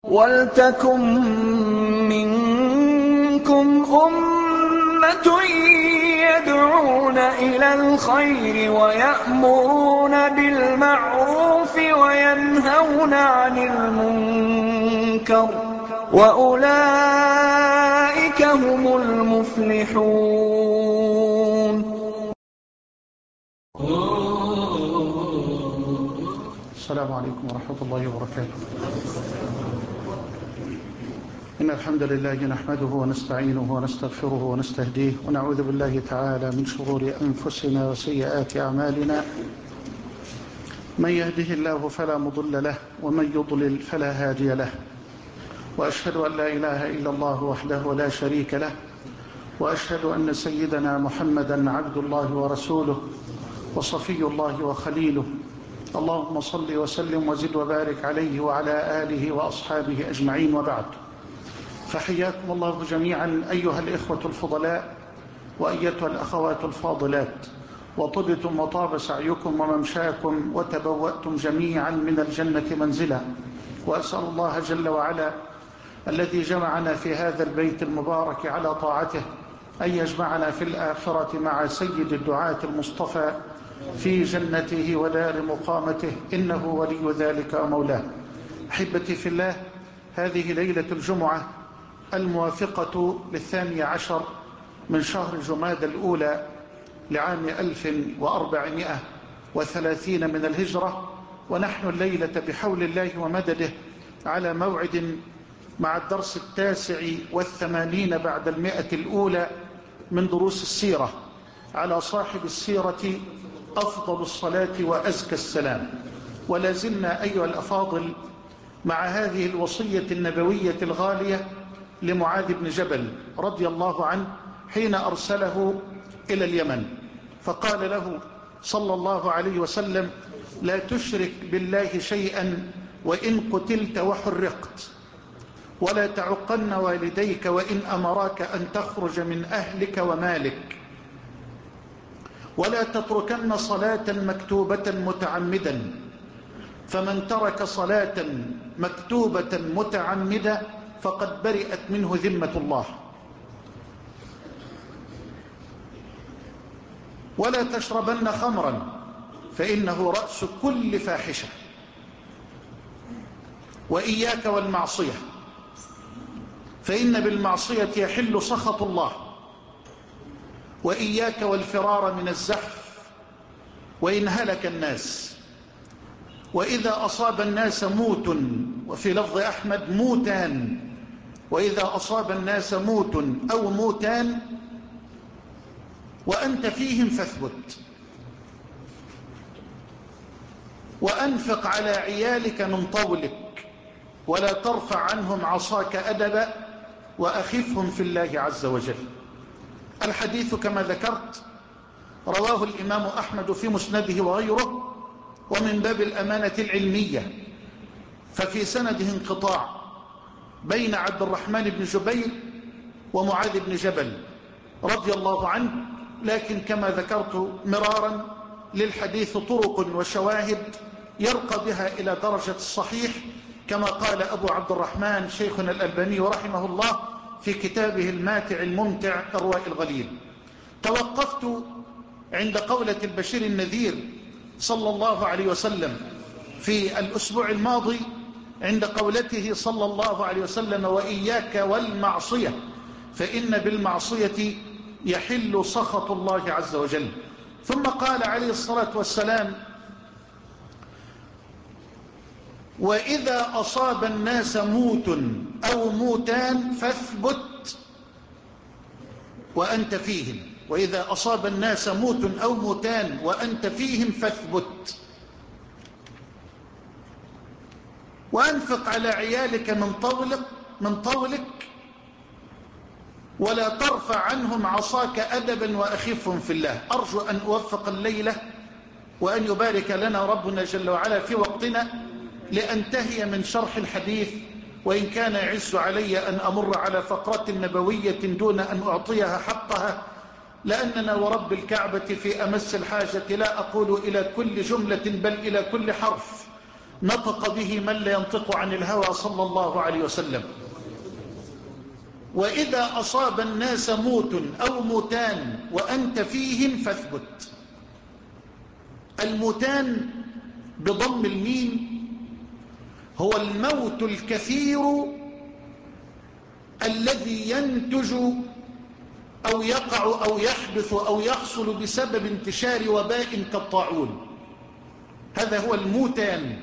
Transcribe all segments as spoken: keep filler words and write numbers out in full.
وَلْتَكُن مِّنكُمْ أُمَّةٌ يَدْعُونَ إِلَى الْخَيْرِ وَيَأْمُرُونَ بِالْمَعْرُوفِ وَيَنْهَوْنَ عَنِ الْمُنكَرِ ۚ وَأُولَٰئِكَ هُمُ الْمُفْلِحُونَ. السلام عليكم ورحمة الله وبركاته. إن الحمد لله نحمده ونستعينه ونستغفره ونستهديه، ونعوذ بالله تعالى من شرور أنفسنا وسيئات أعمالنا. من يهده الله فلا مضل له، ومن يضلل فلا هادي له. وأشهد أن لا إله إلا الله وحده لا شريك له، وأشهد أن سيدنا محمدا عبد الله ورسوله وصفي الله وخليله. اللهم صل وسلم وزد وبارك عليه وعلى آله وأصحابه أجمعين، وبعد. فحياكم الله جميعا أيها الإخوة الفضلاء وأيتها الأخوات الفاضلات، وطبتم وطاب سعيكم وممشاكم وتبوأتم جميعا من الجنة منزلا. وأسأل الله جل وعلا الذي جمعنا في هذا البيت المبارك على طاعته أن يجمعنا في الآخرة مع سيد الدعاة المصطفى في جنته ودار مقامته، إنه ولي ذلك ومولاه. أحبتي في الله، هذه ليلة الجمعة الموافقة للثاني عشر من شهر جمادى الأولى لعام ألف وأربعمائة وثلاثين من الهجرة، ونحن الليلة بحول الله ومدده على موعد مع الدرس التاسع والثمانين بعد المئة الأولى من دروس السيرة على صاحب السيرة أفضل الصلاة وأزكى السلام. ولا زلنا أيها الأفاضل مع هذه الوصية النبوية الغالية لمعاذ بن جبل رضي الله عنه حين أرسله إلى اليمن، فقال له صلى الله عليه وسلم: لا تشرك بالله شيئا وإن قتلت وحرقت، ولا تعقن والديك وإن أمراك أن تخرج من أهلك ومالك، ولا تتركن صلاة مكتوبة متعمدا، فمن ترك صلاة مكتوبة متعمدة فقد برئت منه ذمة الله. ولا تشربن خمرا فإنه رأس كل فاحشة، وإياك والمعصية فإن بالمعصية يحل سخط الله، وإياك والفرار من الزحف وإن هلك الناس، وإذا أصاب الناس موت، وفي لفظ أحمد موتان، وإذا أصاب الناس موت أو موتان وأنت فيهم فاثبت، وأنفق على عيالك من طولك، ولا ترفع عنهم عصاك أدبا، وأخفهم في الله عز وجل. الحديث كما ذكرت رواه الإمام أحمد في مسنده وغيره، ومن باب الأمانة العلمية، ففي سنده انقطاع بين عبد الرحمن بن جبير ومعاذ بن جبل رضي الله عنه، لكن كما ذكرت مرارا للحديث طرق وشواهد يرقى بها إلى درجة الصحيح، كما قال أبو عبد الرحمن شيخنا الألباني رحمه الله في كتابه الماتع الممتع إرواء الغليل. توقفت عند قولة البشير النذير صلى الله عليه وسلم في الأسبوع الماضي، عند قولته صلى الله عليه وسلم: وإياك والمعصية فإن بالمعصية يحل سخط الله عز وجل. ثم قال عليه الصلاة والسلام: وإذا أصاب الناس موت أو موتان فاثبت وأنت فيهم، وإذا أصاب الناس موت أو موتان وأنت فيهم فاثبت، وأنفق على عيالك من طولك من طولك ولا ترفع عنهم عصاك أدبا وأخفهم في الله. أرجو أن أوفق الليلة وأن يبارك لنا ربنا جل وعلا في وقتنا لأنتهي من شرح الحديث، وإن كان يعز علي أن أمر على فقرة نبوية دون أن أعطيها حقها، لأننا ورب الكعبة في أمس الحاجة، لا أقول إلى كل جملة بل إلى كل حرف، نطق به من لا ينطق عن الهوى صلى الله عليه وسلم. وإذا أصاب الناس موت أو موتان وأنت فيهم فاثبت. الموتان بضم الميم هو الموت الكثير الذي ينتج أو يقع أو يحدث أو يحصل بسبب انتشار وباء كالطاعون. هذا هو الموتان.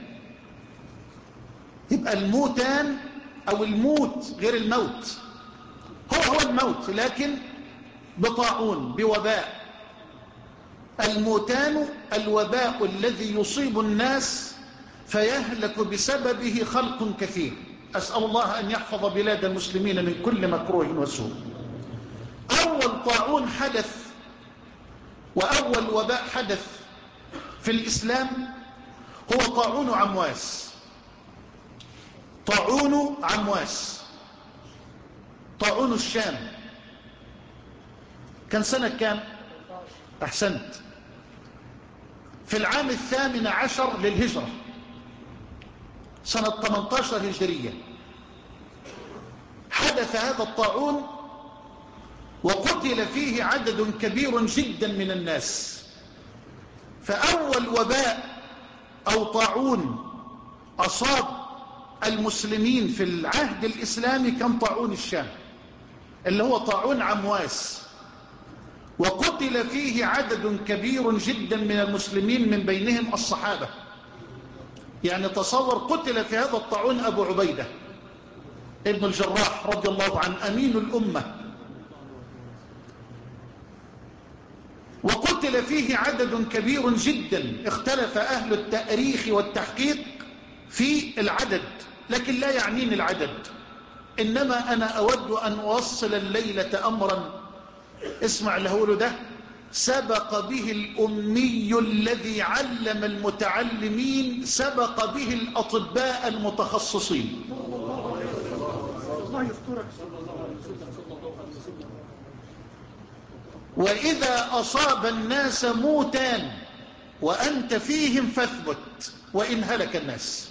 يبقى الموتان أو الموت غير الموت، هو هو الموت لكن بطاعون بوباء. الموتان الوباء الذي يصيب الناس فيهلك بسببه خلق كثير. أسأل الله أن يحفظ بلاد المسلمين من كل مكروه وسوء. أول طاعون حدث وأول وباء حدث في الإسلام هو طاعون عمواس. طاعون عمواس طاعون الشام. كان سنة كام؟ أحسنت، في العام الثامن عشر للهجرة، سنة ثمانية عشر هجرية. حدث هذا الطاعون وقتل فيه عدد كبير جدا من الناس. فأول وباء أو طاعون أصاب المسلمين في العهد الإسلامي كان طاعون الشام اللي هو طاعون عمواس، وقتل فيه عدد كبير جدا من المسلمين من بينهم الصحابة. يعني تصور قتل في هذا الطاعون أبو عبيدة ابن الجراح رضي الله عنه أمين الأمة، وقتل فيه عدد كبير جدا. اختلف أهل التأريخ والتحقيق في العدد، لكن لا يعنيني العدد، إنما أنا أود أن أوصل الليلة أمرا. اسمع اللي هقوله ده: سبق به الأمي الذي علم المتعلمين، سبق به الأطباء المتخصصين. وإذا أصاب الناس موتان وأنت فيهم فاثبت وإن هلك الناس.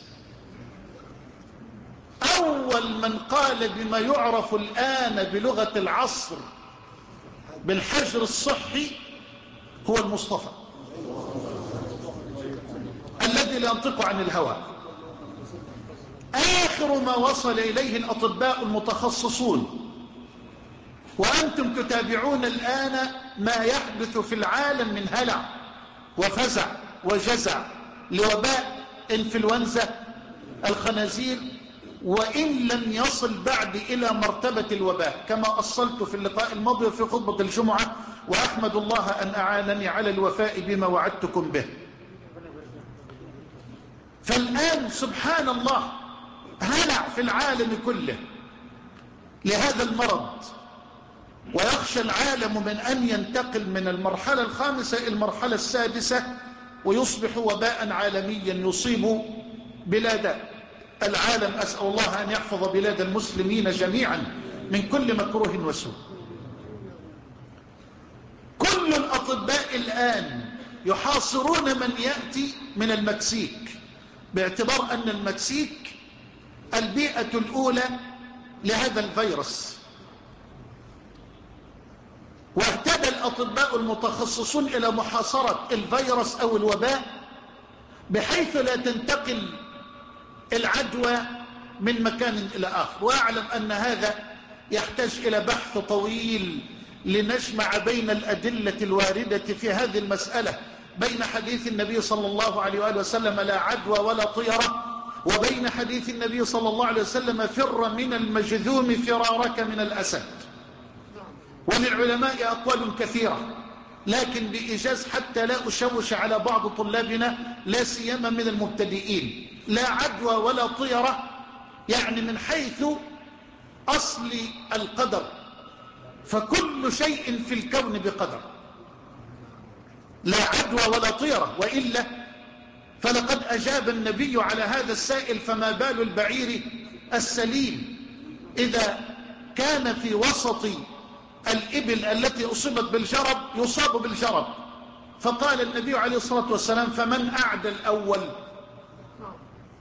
أول من قال بما يعرف الآن بلغة العصر بالحجر الصحي هو المصطفى الذي لا ينطق عن الهوى. آخر ما وصل إليه الأطباء المتخصصون، وأنتم تتابعون الآن ما يحدث في العالم من هلع وفزع وجزع لوباء إنفلونزا الخنازير، وإن لم يصل بعد إلى مرتبة الوباء كما أصلت في اللقاء الماضي في خطبة الجمعة، وأحمد الله أن أعانني على الوفاء بما وعدتكم به. فالآن سبحان الله هلع في العالم كله لهذا المرض، ويخشى العالم من أن ينتقل من المرحلة الخامسة إلى المرحلة السادسة ويصبح وباء عالميا يصيب بلاد العالم. أسأل الله أن يحفظ بلاد المسلمين جميعا من كل مكروه وسوء. كل الأطباء الآن يحاصرون من يأتي من المكسيك، باعتبار أن المكسيك البيئة الأولى لهذا الفيروس. واهتدى الأطباء المتخصصون إلى محاصرة الفيروس أو الوباء بحيث لا تنتقل العدوى من مكان إلى آخر. وأعلم أن هذا يحتاج إلى بحث طويل لنجمع بين الأدلة الواردة في هذه المسألة، بين حديث النبي صلى الله عليه وآله وسلم لا عدوى ولا طيرة، وبين حديث النبي صلى الله عليه وسلم فر من المجذوم فرارك من الأسد. وللعلماء أقوال كثيرة، لكن بإيجاز حتى لا أشوش على بعض طلابنا لا سيما من المبتدئين. لا عدوى ولا طيرة يعني من حيث أصل القدر، فكل شيء في الكون بقدر. لا عدوى ولا طيرة، وإلا فلقد أجاب النبي على هذا السائل: فما بال البعير السليم إذا كان في وسط الإبل التي أصيبت بالجرب يصاب بالجرب؟ فقال النبي عليه الصلاة والسلام: فمن أعدى الأول؟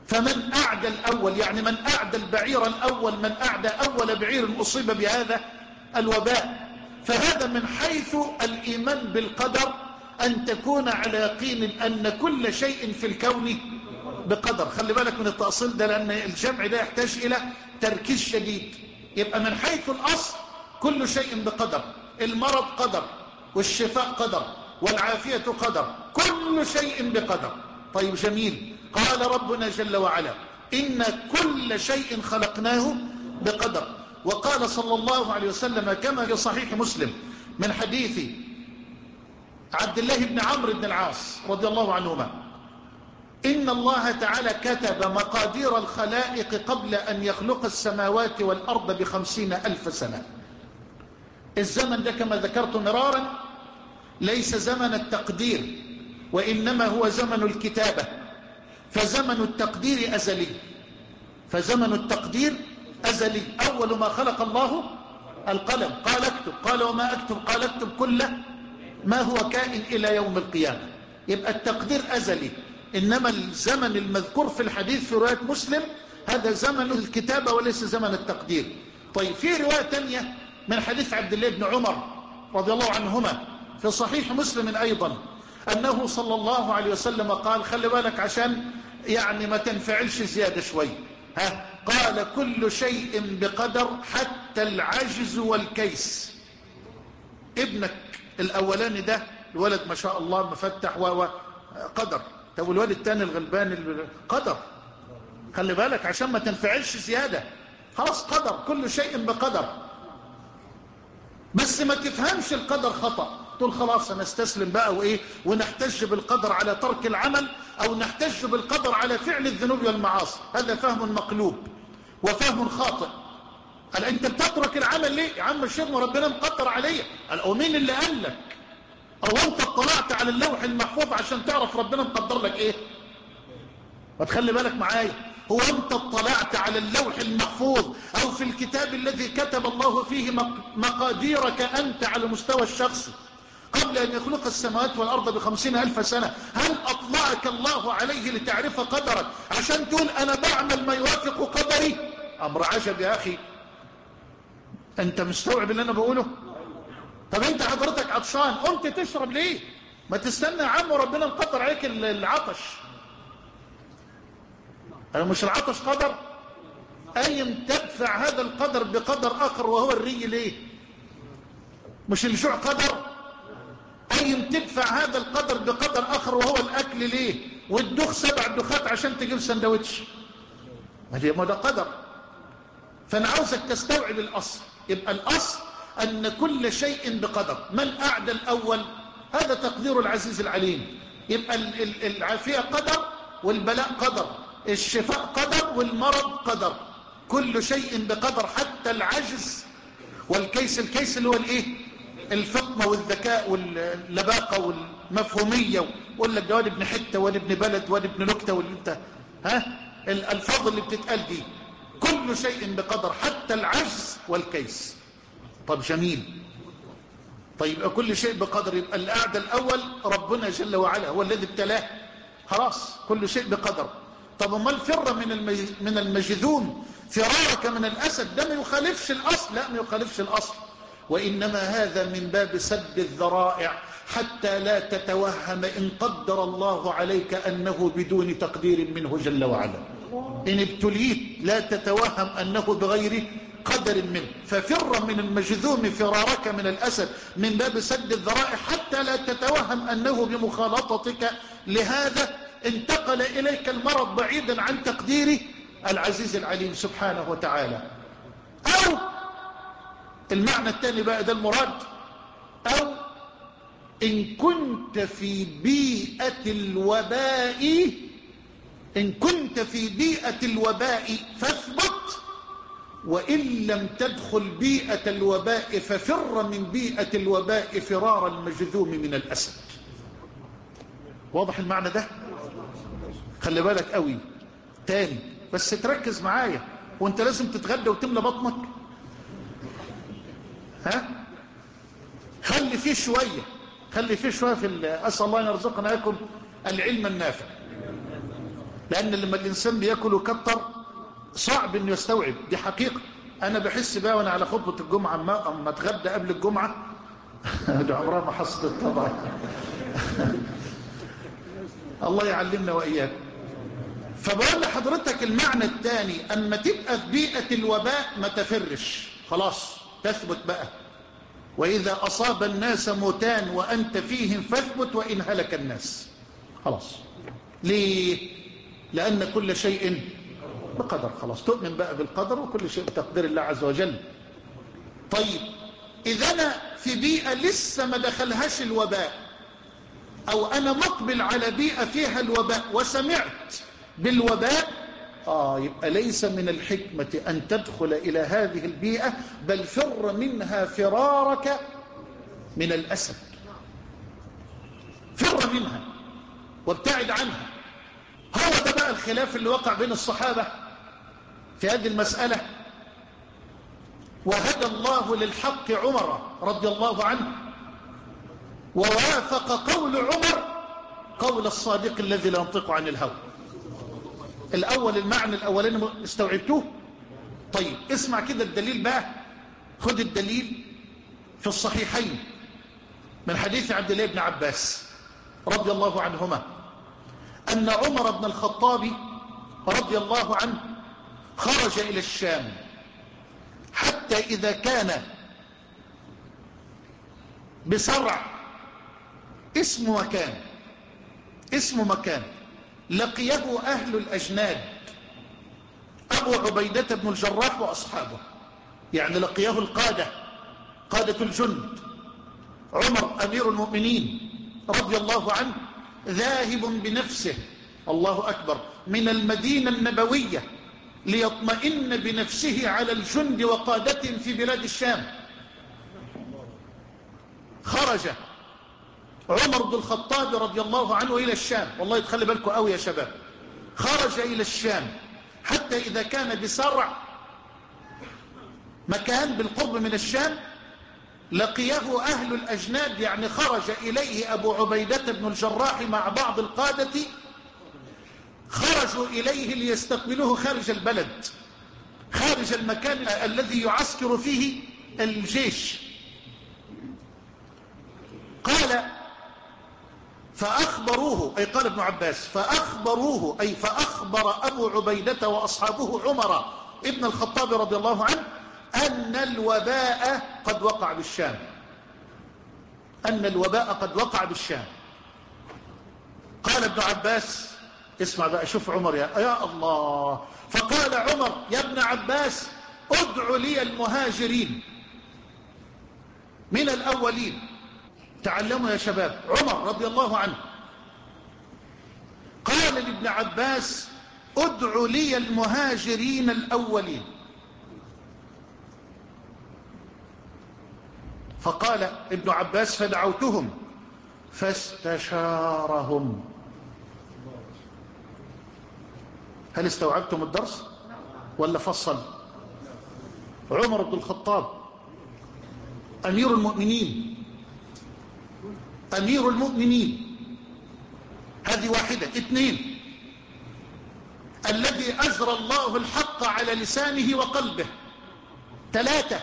فمن أعدى الأول، يعني من أعدى البعير الأول، من أعدى أول بعير أصيب بهذا الوباء. فهذا من حيث الإيمان بالقدر، أن تكون على يقين أن كل شيء في الكون بقدر. خلي بالك من التأصيل ده، لأن الجمع ده يحتاج إلى تركيز شديد. يبقى من حيث الأصل كل شيء بقدر، المرض قدر، والشفاء قدر، والعافية قدر، كل شيء بقدر. طيب جميل. قال ربنا جل وعلا إن كل شيء خلقناه بقدر. وقال صلى الله عليه وسلم كما في صحيح مسلم من حديث عبد الله بن عمرو بن العاص رضي الله عنهما: إن الله تعالى كتب مقادير الخلائق قبل أن يخلق السماوات والأرض بخمسين ألف سنة. الزمن ده كما ذكرت مرارا ليس زمن التقدير، وإنما هو زمن الكتابة. فزمن التقدير أزلي، فزمن التقدير أزلي. أول ما خلق الله القلم، قال اكتب، قال وما اكتب، قال اكتب كل ما هو كائن إلى يوم القيامة. يبقى التقدير أزلي. إنما الزمن المذكور في الحديث في رواية مسلم هذا زمن الكتابة وليس زمن التقدير. طيب في رواية تانية من حديث عبد الله بن عمر رضي الله عنهما في صحيح مسلم أيضا أنه صلى الله عليه وسلم قال، خلي بالك عشان يعني ما تنفعلش زيادة شوي، ها، قال كل شيء بقدر حتى العجز والكيس. ابنك الأولاني ده الولد ما شاء الله مفتح وقدر، طب الولد الثاني الغلبان قدر. خلي بالك عشان ما تنفعلش زيادة، خلاص قدر، كل شيء بقدر. بس ما تفهمش القدر خطأ، تقول خلاص انا استسلم بقى وايه، ونحتج بالقدر على ترك العمل او نحتج بالقدر على فعل الذنوب والمعاصي. هذا فهم مقلوب وفهم خاطئ. قال انت بتترك العمل ليه يا عم الشيخ؟ ربنا مقدر عليا. قال او مين اللي قال لك؟ او انت اطلعت على اللوح المحفوظ عشان تعرف ربنا مقدر لك ايه؟ وتخلي بالك معايا، هو انت اطلعت على اللوح المحفوظ او في الكتاب الذي كتب الله فيه مقاديرك انت على المستوى الشخصي قبل ان يخلق السماوات والارض بخمسين الف سنة؟ هل اطلعك الله عليه لتعرف قدرك عشان تقول انا بعمل ما يوافق قدري؟ امر عجب يا اخي. انت مستوعب اللي انا بقوله؟ طب انت حضرتك عطشان قمت تشرب ليه؟ ما تستنى يا عم ربنا مقدر عليك العطش. أنا مش العطش قدر؟ أين تدفع هذا القدر بقدر آخر وهو الري ليه؟ مش الجوع قدر؟ أين تدفع هذا القدر بقدر آخر وهو الأكل ليه؟ والدخ سبع دخات عشان تجيب سندوتش، ما ده قدر. فأنا عاوزك تستوعب الأصل. يبقى الأصل أن كل شيء بقدر. من أعدى الأول هذا تقدير العزيز العليم. يبقى العافية قدر، والبلاء قدر، الشفاء قدر، والمرض قدر، كل شيء بقدر حتى العجز والكيس. الكيس اللي هو الايه؟ الفطنة والذكاء واللباقة والمفهومية، ولا ده واد ابن حتة واد ابن بلد واد ابن نكتة واللي انت ها الالفاظ اللي بتتقال دي، كل شيء بقدر حتى العجز والكيس. طب جميل. طيب كل شيء بقدر، يبقى الأعدى الأول ربنا جل وعلا هو الذي ابتلاه، خلاص كل شيء بقدر. طب ما الفر من من المجذوم فرارك من الأسد، ده ما يخالفش الأصل؟ لا ما يخالفش الأصل، وإنما هذا من باب سد الذرائع حتى لا تتوهم إن قدر الله عليك أنه بدون تقدير منه جل وعلا. إن ابتليت لا تتوهم أنه بغير قدر منه. ففر من المجذوم فرارك من الأسد من باب سد الذرائع حتى لا تتوهم أنه بمخالطتك لهذا انتقل إليك المرض بعيدا عن تقدير العزيز العليم سبحانه وتعالى. أو المعنى الثاني بقى ده المراد، أو إن كنت في بيئة الوباء، إن كنت في بيئة الوباء فاثبت، وإن لم تدخل بيئة الوباء ففر من بيئة الوباء فرار المجذوم من الأسد. واضح المعنى ده؟ خلي بالك قوي تاني بس تركز معايا، وانت لازم تتغدى وتملى بطنك، ها خلي فيه شوية، خلي فيه شوية في أسأل الله أن يرزقنا لكم العلم النافع، لأن لما الإنسان بيأكل وكتر صعب أنه يستوعب، دي حقيقة. أنا بحس بقى وأنا على خطبة الجمعة أما, أما أتغدى قبل الجمعة دي عمرها ما حصلت طبعا الله يعلمنا وإياك. فبقول لحضرتك المعنى الثاني، أما تبقى في بيئة الوباء ما تفرش، خلاص تثبت بقى. وإذا أصاب الناس موتان وأنت فيهم فاثبت وإن هلك الناس، خلاص. ليه؟ لأن كل شيء بقدر، خلاص تؤمن بقى بالقدر وكل شيء بتقدير الله عز وجل. طيب إذا أنا في بيئة لسه ما دخلهاش الوباء، أو أنا مقبل على بيئة فيها الوباء وسمعت بالوباء، آه يبقى ليس من الحكمة أن تدخل إلى هذه البيئة، بل فر منها فرارك من الأسد، فر منها وابتعد عنها. هو ده بقى الخلاف اللي وقع بين الصحابة في هذه المسألة. وهدى الله للحق عمر رضي الله عنه، ووافق قول عمر قول الصادق الذي لا ينطق عن الهوى. الأول المعنى الأولاني استوعبتوه؟ طيب اسمع كده الدليل بقى، خد الدليل في الصحيحين من حديث عبد الله بن عباس رضي الله عنهما أن عمر بن الخطاب رضي الله عنه خرج إلى الشام، حتى إذا كان بصرع، اسم مكان اسم مكان لقيه أهل الأجناد، أبو عبيدة بن الجراح وأصحابه، يعني لقيه القادة، قادة الجند. عمر أمير المؤمنين رضي الله عنه ذاهب بنفسه، الله أكبر، من المدينة النبوية ليطمئن بنفسه على الجند وقادتهم في بلاد الشام. خرج عمر بن الخطاب رضي الله عنه إلى الشام، والله تخلي بالكم قوي يا شباب، خرج إلى الشام حتى إذا كان بسرع، مكان بالقرب من الشام، لقيه أهل الأجناد، يعني خرج إليه أبو عبيدة بن الجراح مع بعض القادة، خرجوا إليه ليستقبلوه خارج البلد، خارج المكان الذي يعسكر فيه الجيش. قال فأخبروه، أي قال ابن عباس فأخبروه، أي فأخبر أبو عبيدة وأصحابه عمر ابن الخطاب رضي الله عنه أن الوباء قد وقع بالشام، أن الوباء قد وقع بالشام. قال ابن عباس، اسمع بقى، شوف عمر يا, يا الله. فقال عمر يا ابن عباس ادع لي المهاجرين من الأولين. تعلموا يا شباب، عمر رضي الله عنه قال لابن عباس ادع لي المهاجرين الأولين. فقال ابن عباس فدعوتهم فاستشارهم. هل استوعبتم الدرس ولا فصل؟ عمر بن الخطاب أمير المؤمنين، أمير المؤمنين، هذه واحدة. اثنين، الذي أجرى الله الحق على لسانه وقلبه. ثلاثة،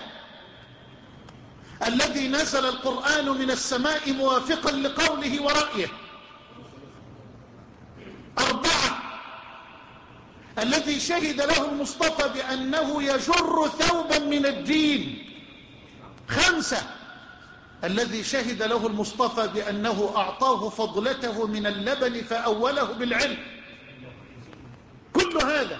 الذي نزل القرآن من السماء موافقا لقوله ورأيه. أربعة، الذي شهد له المصطفى بأنه يجر ثوبا من الدين. خمسة، الذي شهد له المصطفى بأنه أعطاه فضلته من اللبن فأوله بالعلم. كل هذا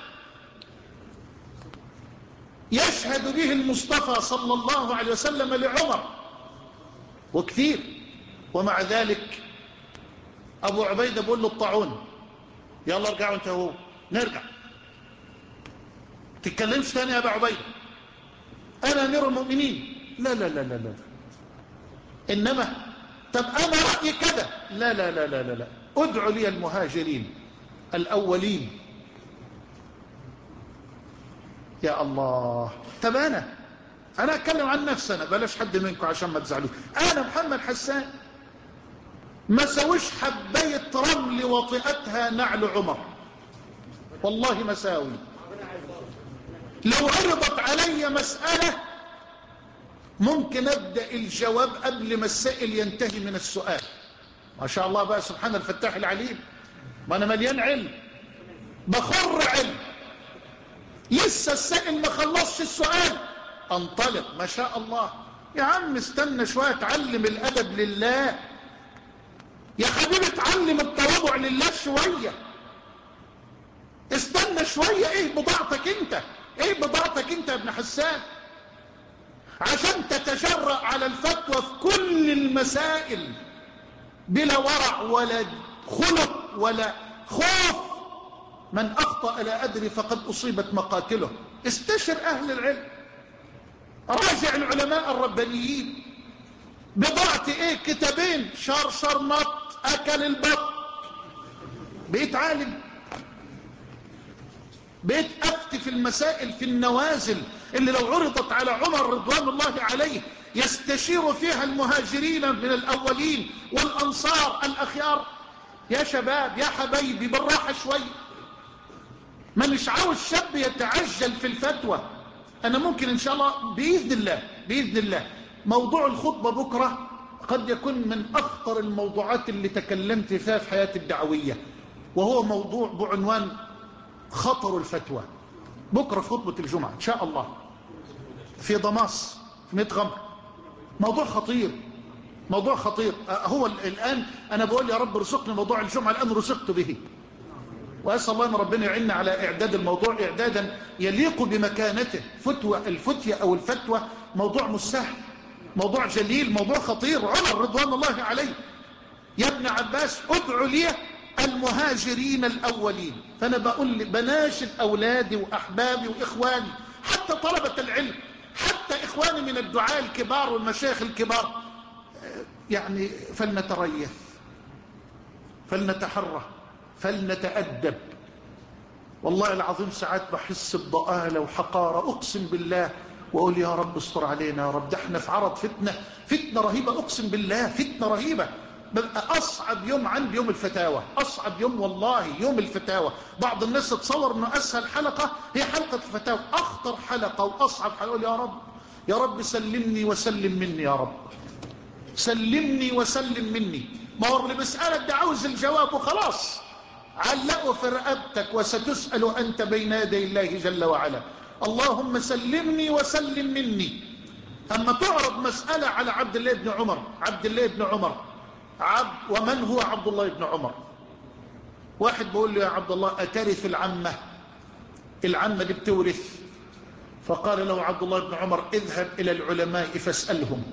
يشهد به المصطفى صلى الله عليه وسلم لعمر، وكثير. ومع ذلك أبو عبيدة بيقول له الطاعون، يلا ارجعوا انت وهو، نرجع، تتكلمش تاني يا أبو عبيدة، أنا أمير المؤمنين. لا لا لا لا لا، إنما طب أنا رأيي كذا، لا لا لا لا لا, لا. ادعوا لي المهاجرين الأولين. يا الله. طب أنا أنا أتكلم عن نفسي أنا، بلاش حد منكم عشان ما تزعلوش. أنا محمد حسان ما سويش حباية رمل وطئتها نعل عمر، والله مساوي. لو عرضت علي مسألة ممكن أبدأ الجواب قبل ما السائل ينتهي من السؤال. ما شاء الله بقى سبحان الفتاح العليم، ما أنا مليان علم، بخر علم، لسه السائل ما خلصش السؤال انطلق. ما شاء الله. يا عم استنى شوية، اتعلم الأدب لله يا حبيبي، اتعلم التواضع لله شوية، استنى شوية. ايه بضاعتك انت؟ ايه بضاعتك انت يا ابن حسان عشان تتجرأ على الفتوى في كل المسائل بلا ورع ولا خلق ولا خوف؟ من أخطأ لا أدري فقد أصيبت مقاتله. استشر أهل العلم، راجع العلماء الربانيين. بضاعتي ايه؟ كتابين شرشر مط أكل البط. بقيت عالم، بقيت أفتي في المسائل في النوازل اللي لو عرضت على عمر رضوان الله عليه يستشير فيها المهاجرين من الأولين والأنصار الأخيار. يا شباب يا حبايبي بالراحة شوي، ما مش عاوز شاب يتعجل في الفتوى. أنا ممكن إن شاء الله بإذن الله بإذن الله موضوع الخطبة بكرة قد يكون من أخطر الموضوعات اللي تكلمت فيها في حياتي الدعوية، وهو موضوع بعنوان خطر الفتوى. بكرة في خطبة الجمعة إن شاء الله في ضماس في ميت غمر. موضوع خطير، موضوع خطير. هو الآن أنا بقول يا رب ارزقني موضوع الجمعة الآن رزقت به، وأسأل الله أن ربنا يعيننا على إعداد الموضوع إعدادا يليق بمكانته. فتوى الفتية أو الفتوى موضوع مش سهل، موضوع جليل، موضوع خطير. عمر رضوان الله عليه يا ابن عباس ادعوا لي المهاجرين الأولين. فأنا بقول بناشد أولادي وأحبابي وإخواني حتى طلبة العلم، حتى إخواني من الدعاة الكبار والمشايخ الكبار، يعني فلنتريث، فلنتحرى، فلنتأدب. والله العظيم ساعات بحس بضآلة وحقارة أقسم بالله، وأقول يا رب استر علينا يا رب، ده احنا في عرض فتنة، فتنة رهيبة أقسم بالله، فتنة رهيبة. ببقى أصعب يوم عندي يوم الفتاوى، أصعب يوم والله يوم الفتاوى. بعض الناس تتصور أنه أسهل حلقة هي حلقة الفتاوى، أخطر حلقة وأصعب حلقة. أقول يا رب يا رب سلمني وسلم مني، يا رب سلمني وسلم مني. ما هو اللي بيسألك ده عاوز الجواب وخلاص، علقوا في رقبتك وستسأل أنت بين يدي الله جل وعلا. اللهم سلمني وسلم مني. أما تعرض مسألة على عبد الله بن عمر، عبد الله بن عمر عبد ومن هو عبد الله بن عمر؟ واحد بيقول له يا عبد الله أترث العمة؟ العمة دي بتورث. فقال له عبد الله بن عمر اذهب إلى العلماء فاسألهم.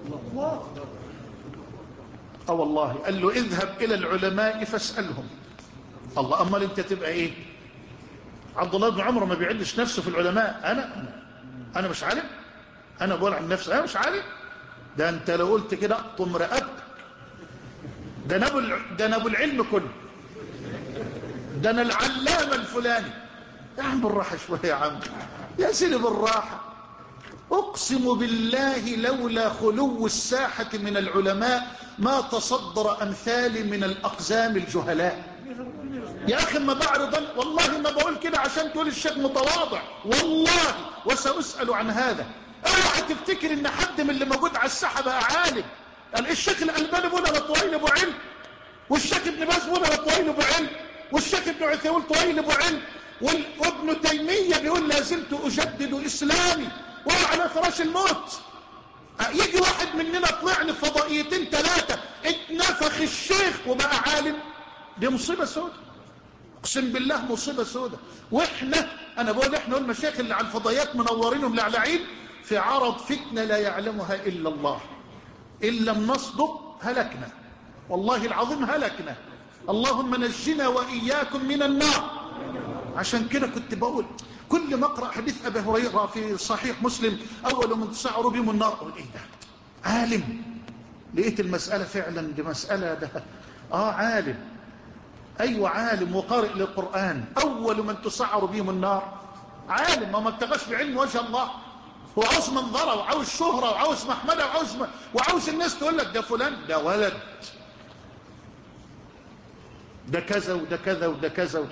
اه والله قال له اذهب إلى العلماء فاسألهم. الله، أمال انت تبقى ايه؟ عبد الله بن عمر ما بيعدش نفسه في العلماء. انا انا مش عالم، انا بقول عن نفسي انا مش عالم. ده انت لو قلت كده اقطم رقبتك. ده انا ابو ده انا ابو العلم كله، ده انا العلامه الفلاني. يا عم بالراحه شويه يا عم، يا سيدي بالراحه. اقسم بالله لولا خلو الساحه من العلماء ما تصدر امثالي من الاقزام الجهلاء. يا اخي ما بعرض، والله ما بقول كده عشان تقول الشيخ متواضع، والله وسأسأل عن هذا. اوعى تفتكر ان حد من اللي موجود على الساحه بقى عالم. قال الشيخ الالباني بيقول انا طويل ابو علم، والشيخ ابن باز بيقول انا طويل ابو علم، والشيخ ابن عثيمين طويل ابو علم، وابن تيميه بيقول لا زلت اجدد اسلامي وهو على فراش الموت. يجي واحد مننا طلع لي فضائيتين ثلاثه اتنفخ الشيخ وبقى عالم. دي مصيبه سودة، اقسم بالله مصيبه سودة. واحنا انا بقول احنا المشايخ اللي على الفضائيات منورين وملعلعين في عرض فتنه لا يعلمها الا الله. ان لم نصدق هلكنا، والله العظيم هلكنا. اللهم نجنا واياكم من النار. عشان كده كنت بقول كل ما اقرا حديث ابي هريره في صحيح مسلم اول من تسعر بهم النار، اقول ايه ده؟ عالم. لقيت المساله فعلا دي مساله ده اه عالم، ايوه عالم وقارئ للقران. اول من تسعر بهم النار عالم، ما ما ابتغاش بعلم وجه الله، وعاوز منظره وعاوز شهره وعاوز محمده وعاوز م... وعاوز الناس تقول لك ده فلان ده ولد، ده كذا وده كذا وده كذا وده.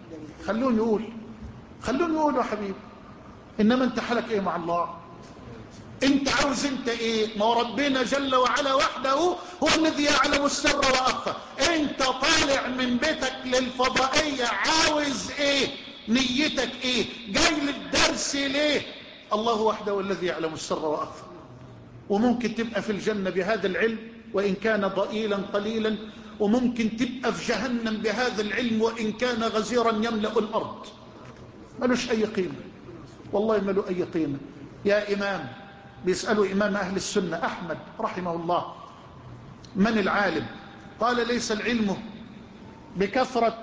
خلون يقول خلون يقولوا يا حبيبي. إنما أنت حالك إيه مع الله؟ أنت عاوز أنت إيه؟ ما ربنا جل وعلا وحده هو الذي يعلم السر وأخفى. أنت طالع من بيتك للفضائية عاوز إيه؟ نيتك إيه؟ جاي للدرس ليه؟ الله وحده الذي يعلم السر وأخفى. وممكن تبقى في الجنة بهذا العلم وإن كان ضئيلا قليلا، وممكن تبقى في جهنم بهذا العلم وإن كان غزيرا يملأ الأرض. ملوش أي قيمة، والله ملو أي قيمة. يا إمام، بيسألوا إمام أهل السنة أحمد رحمه الله من العالم؟ قال ليس العلم بكثرة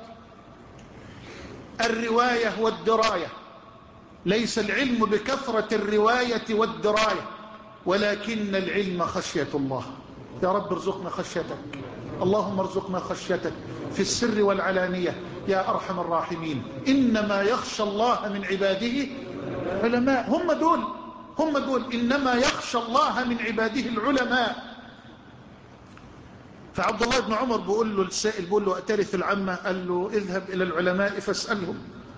الرواية والدراية، ليس العلم بكثرة الرواية والدراية، ولكن العلم خشية الله. يا رب ارزقنا خشيتك، اللهم ارزقنا خشيتك في السر والعلانية يا أرحم الراحمين. إنما يخشى الله من عباده علماء. هم دول هم دول إنما يخشى الله من عباده العلماء. فعبد الله بن عمر بيقول له السائل، بيقول له أترث العامة؟ قال له اذهب إلى العلماء فاسألهم.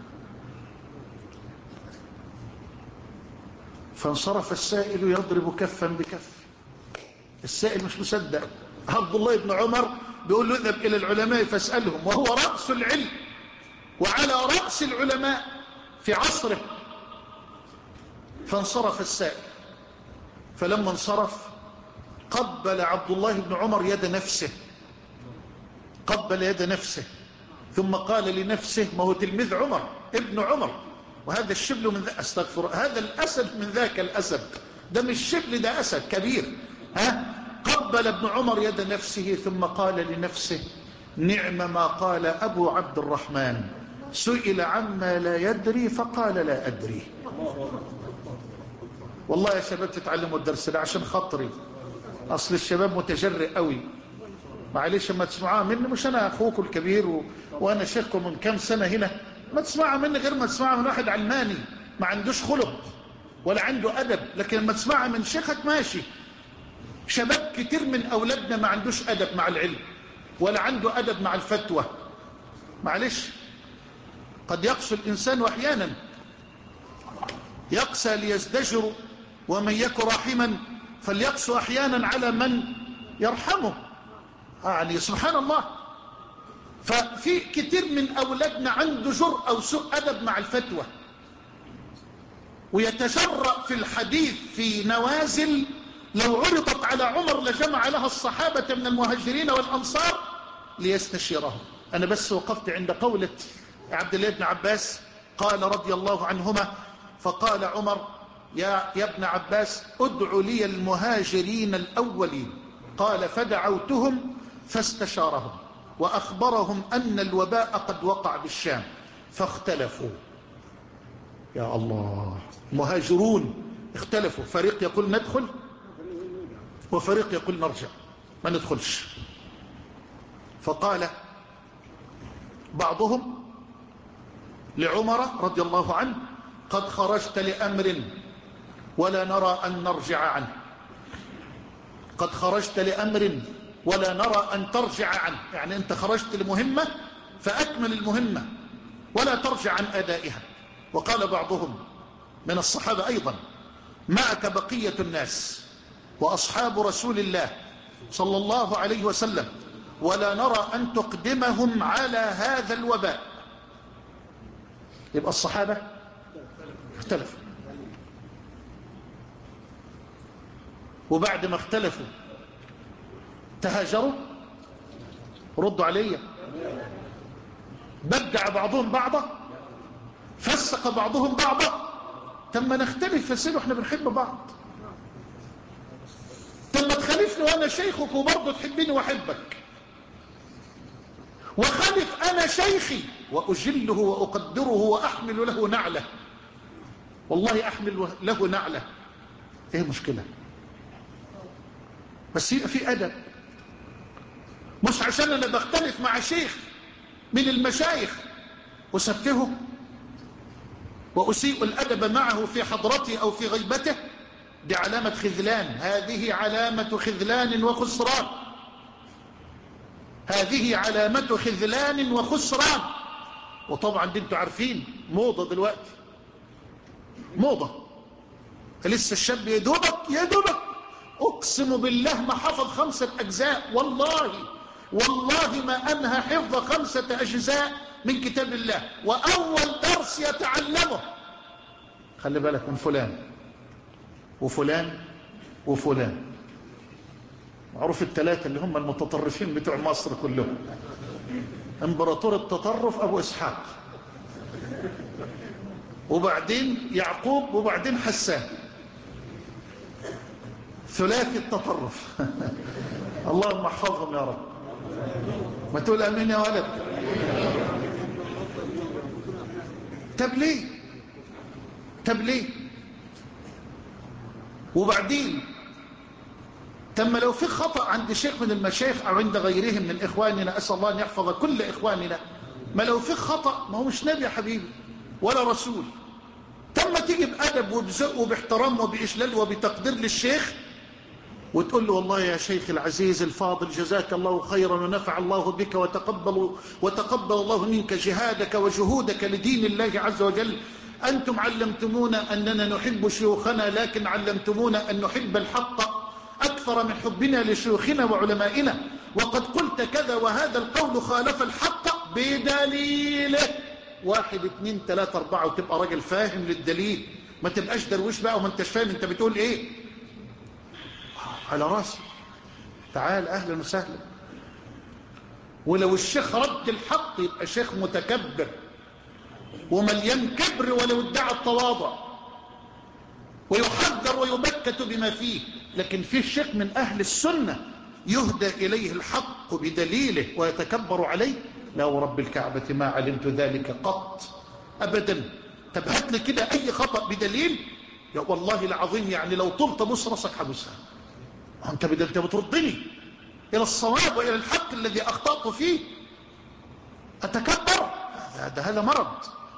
فانصرف السائل يضرب كفا بكف. السائل مش مصدق. عبد الله بن عمر بيقول له اذهب إلى العلماء فاسألهم، وهو رأس العلم وعلى رأس العلماء في عصره. فانصرف السائل، فلما انصرف قبل عبد الله بن عمر يد نفسه، قبل يد نفسه، ثم قال لنفسه، ما هو تلميذ عمر ابن عمر، وهذا الشبل من ذا استغفر هذا الأسد من ذاك الأسد، ده مش شبل، ده أسد كبير. ها قبل ابن عمر يد نفسه ثم قال لنفسه نعم ما قال أبو عبد الرحمن، سئل عما لا يدري فقال لا أدري. والله يا شباب تتعلموا الدرس ده عشان خاطري، أصل الشباب متجرئ قوي. معلش ما تسمعوها مني، مش أنا أخوكم الكبير و... وأنا شيخكم من كام سنة هنا، ما تسمعها مني غير ما تسمعها من واحد علماني ما عندوش خلق ولا عنده أدب. لكن لما تسمعها من شيخك ماشي. شباب كتير من أولادنا ما عندوش أدب مع العلم ولا عنده أدب مع الفتوى. معلش قد يقسو الإنسان وأحيانا يقسى ليزدجر، ومن يك رحما فليقسو أحيانا على من يرحمه. يعني سبحان الله. ففي كتير من أولادنا عنده جرأة وسوء أدب مع الفتوى، ويتجرأ في الحديث في نوازل لو عرضت على عمر لجمع لها الصحابة من المهاجرين والأنصار ليستشيرهم. أنا بس وقفت عند قولة عبد الله بن عباس قال رضي الله عنهما، فقال عمر يا, يا ابن عباس ادع لي المهاجرين الأولين. قال فدعوتهم فاستشارهم وأخبرهم أن الوباء قد وقع بالشام فاختلفوا. يا الله، مهاجرون اختلفوا، فريق يقول ندخل وفريق يقول نرجع ما ندخلش. فقال بعضهم لعمر رضي الله عنه قد خرجت لأمر ولا نرى أن نرجع عنه، قد خرجت لأمر ولا نرى أن ترجع عنه، يعني أنت خرجت لمهمة فأكمل المهمة ولا ترجع عن أدائها. وقال بعضهم من الصحابة أيضا معك بقية الناس وأصحاب رسول الله صلى الله عليه وسلم ولا نرى أن تقدمهم على هذا الوباء. يبقى الصحابة اختلفوا، وبعد ما اختلفوا تهاجروا. ردوا علي. بدع بعضهم بعضا، فسق بعضهم بعضا. تم نختلف فسيروا احنا بنحب بعض. تم تخالفني وانا شيخك وبرضه تحبني واحبك، وخالف انا شيخي واجله واقدره واحمل له نعله، والله احمل له نعله. ايه المشكله؟ بس يبقى في ادب، مش عشان انا بختلف مع شيخ من المشايخ وسفهه واسيء الادب معه في حضرتي او في غيبته. دي علامة خذلان، هذه علامة خذلان وخسران، هذه علامة خذلان وخسران. وطبعا دي انتوا عارفين موضة دلوقتي، موضة. لسه الشاب يدوبك يدوبك اقسم بالله ما حفظ خمسة اجزاء، والله والله ما انهى حفظ خمسة اجزاء من كتاب الله، واول درس يتعلمه خلي بالك من فلان وفلان وفلان، معروف الثلاثة اللي هم المتطرفين بتوع مصر كلهم، امبراطور التطرف ابو اسحاق، وبعدين يعقوب، وبعدين حسان، ثلاثي التطرف. اللهم احفظهم يا رب. ما تقول امين يا ولد. طب ليه طب ليه وبعدين تم لو في خطأ عند شيخ من المشايخ او عند غيرهم من اخواننا، اسال الله ان يحفظ كل اخواننا، ما لو في خطأ ما هو مش نبي يا حبيبي ولا رسول، تم تيجي بأدب وبذوق وباحترام وبإجلال وبتقدير للشيخ وتقول له والله يا شيخ العزيز الفاضل جزاك الله خيرا ونفع الله بك وتقبل وتقبل الله منك جهادك وجهودك لدين الله عز وجل. أنتم علمتمونا أننا نحب شيوخنا، لكن علمتمونا أن نحب الحق أكثر من حبنا لشيوخنا وعلمائنا، وقد قلت كذا وهذا القول خالف الحق بدليله، واحد اثنين ثلاثة أربعة، وتبقى راجل فاهم للدليل، ما تبقاش درويش بقى وما انتش فاهم انت بتقول ايه. على راسي، تعال اهلا وسهلا. ولو الشيخ رد الحق يبقى شيخ متكبر ومليان كبر ولو ادعى التواضع، ويحذر ويبكت بما فيه. لكن في شيخ من اهل السنة يهدى اليه الحق بدليله ويتكبر عليه، لا ورب الكعبة ما علمت ذلك قط ابدا. طب هات لي كده اي خطأ بدليل، يا والله العظيم يعني لو طلت ابوس راسك حبسها. انت بدل انت بتردني الى الصواب والى الحق الذي اخطأت فيه، اتكبر؟ ده هذا مرض.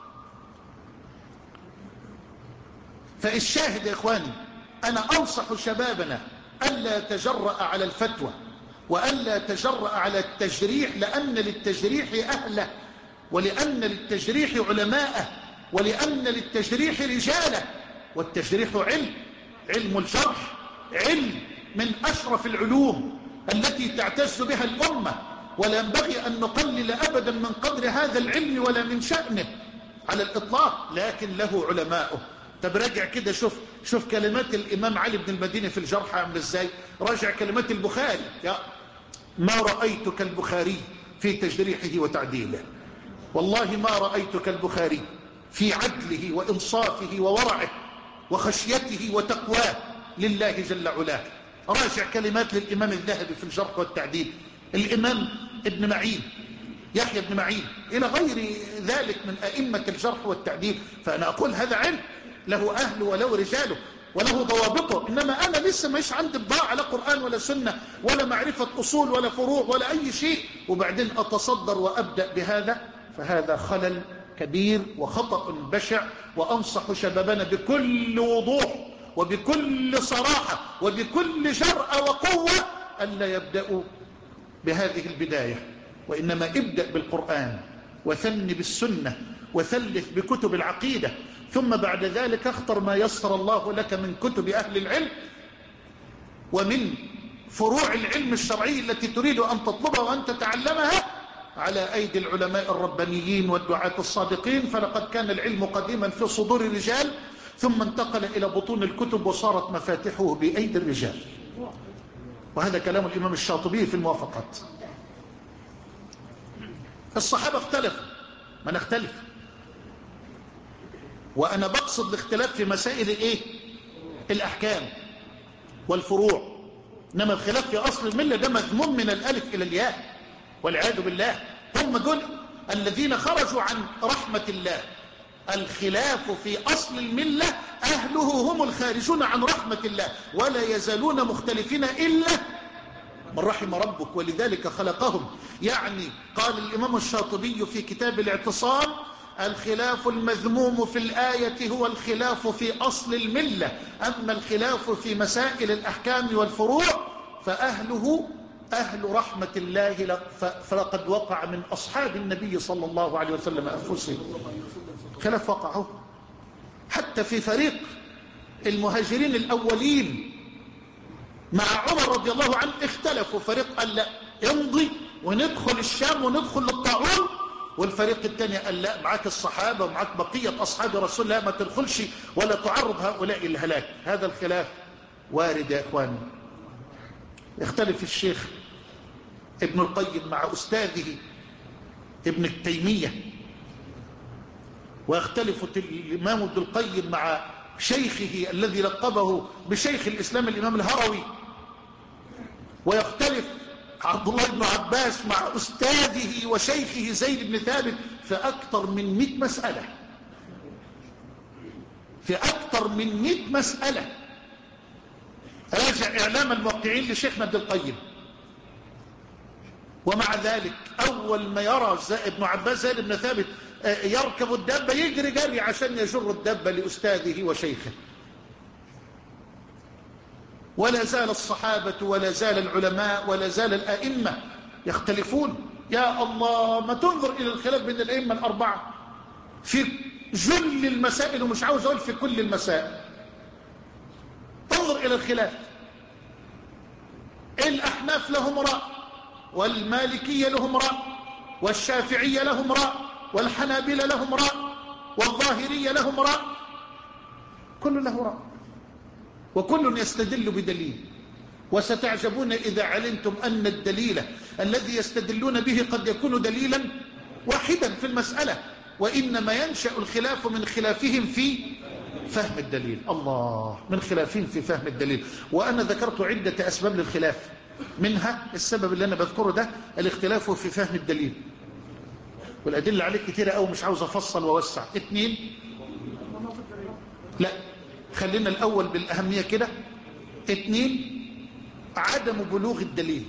فالشاهد يا اخواني، انا انصح شبابنا الا يتجرأ على الفتوى والا يتجرأ على التجريح، لان للتجريح اهله، ولان للتجريح علماءه، ولان للتجريح رجاله. والتجريح علم، علم الجرح علم من اشرف العلوم التي تعتز بها الامه، ولا ينبغي ان نقلل ابدا من قدر هذا العلم ولا من شأنه على الاطلاق، لكن له علماؤه. طب راجع كده، شوف شوف كلمات الامام علي بن المديني في الجرح عامله ازاي، راجع كلمات البخاري، يا ما رأيت كالبخاري في تجريحه وتعديله، والله ما رأيت كالبخاري في عدله وإنصافه وورعه وخشيته وتقواه لله جل علاه. راجع كلمات للإمام الذهبي في الجرح والتعديل، الإمام ابن معين، يحيى بن معين، إلى غير ذلك من أئمة الجرح والتعديل. فأنا أقول هذا علم له أهله وله رجاله وله ضوابطه، إنما أنا لسه مش عندي بضاعة لا قرآن ولا سنة ولا معرفة أصول ولا فروع ولا أي شيء، وبعدين أتصدر وأبدأ بهذا، فهذا خلل كبير وخطأ بشع. وأنصح شبابنا بكل وضوح وبكل صراحة وبكل جرأة وقوة ألا يبدأوا بهذه البداية، وإنما ابدأ بالقرآن وثن بالسنة وثلث بكتب العقيدة، ثم بعد ذلك اختر ما يسر الله لك من كتب أهل العلم ومن فروع العلم الشرعي التي تريد أن تطلبها وأن تتعلمها على أيدي العلماء الربانيين والدعاة الصادقين. فلقد كان العلم قديما في صدور الرجال ثم انتقل إلى بطون الكتب وصارت مفاتحه بأيدي الرجال، وهذا كلام الإمام الشاطبي في الموافقات. الصحابة اختلفوا، ما نختلف، وأنا بقصد الاختلاف في مسائل الايه؟ الأحكام والفروع، إنما الخلاف في أصل الملة ده مذموم من الألف إلى الياء والعياذ بالله. هم دول الذين خرجوا عن رحمة الله. الخلاف في أصل الملة أهله هم الخارجون عن رحمة الله، ولا يزالون مختلفين إلا من رحم ربك ولذلك خلقهم. يعني قال الإمام الشاطبي في كتاب الاعتصام: الخلاف المذموم في الآية هو الخلاف في أصل الملة، أما الخلاف في مسائل الأحكام والفروع فأهله أهل رحمة الله فلقد وقع من أصحاب النبي صلى الله عليه وسلم أنفسهم خلاف وقعه. حتى في فريق المهاجرين الأولين مع عمر رضي الله عنه اختلفوا. فريق قال لا امضي وندخل الشام وندخل للطاعون، والفريق الثاني قال لا معاك الصحابة ومعاك بقية أصحاب رسول الله ما تدخلش ولا تعرض هؤلاء الهلاك. هذا الخلاف وارد يا إخواني. يختلف الشيخ ابن القيم مع أستاذه ابن التيمية، ويختلف الإمام ابن القيم مع شيخه الذي لقبه بشيخ الإسلام الإمام الهروي، ويختلف عبد الله بن عباس مع أستاذه وشيخه زيد بن ثابت في أكثر من مئة مسألة، في أكثر من مئة مسألة. راجع إعلام الموقعين لشيخنا ابن القيم. ومع ذلك أول ما يرى ابن عباس زيد بن ثابت يركب الدابة يجري جري عشان يجر الدابة لأستاذه وشيخه. ولا زال الصحابة ولا زال العلماء ولا زال الأئمة يختلفون. يا الله ما تنظر إلى الخلاف بين الأئمة الأربعة في جل المسائل، ومش عاوز أقول في كل المسائل. انظر إلى الخلاف. الأحناف لهم رأي، والمالكية لهم رأي، والشافعية لهم رأي، والحنابلة لهم رأي، والظاهرية لهم رأي. كل له رأي وكل يستدل بدليل. وستعجبون إذا علمتم أن الدليل الذي يستدلون به قد يكون دليلا واحدا في المسألة، وإنما ينشأ الخلاف من خلافهم في فهم الدليل. الله، من خلافهم في فهم الدليل. وأنا ذكرت عدة أسباب للخلاف، منها السبب اللي أنا بذكره ده الاختلاف في فهم الدليل، والأدلة عليه كتيرة أو مش عاوز أفصل ووسع. اتنين، لا خلينا الأول بالأهمية كده. اتنين، عدم بلوغ الدليل.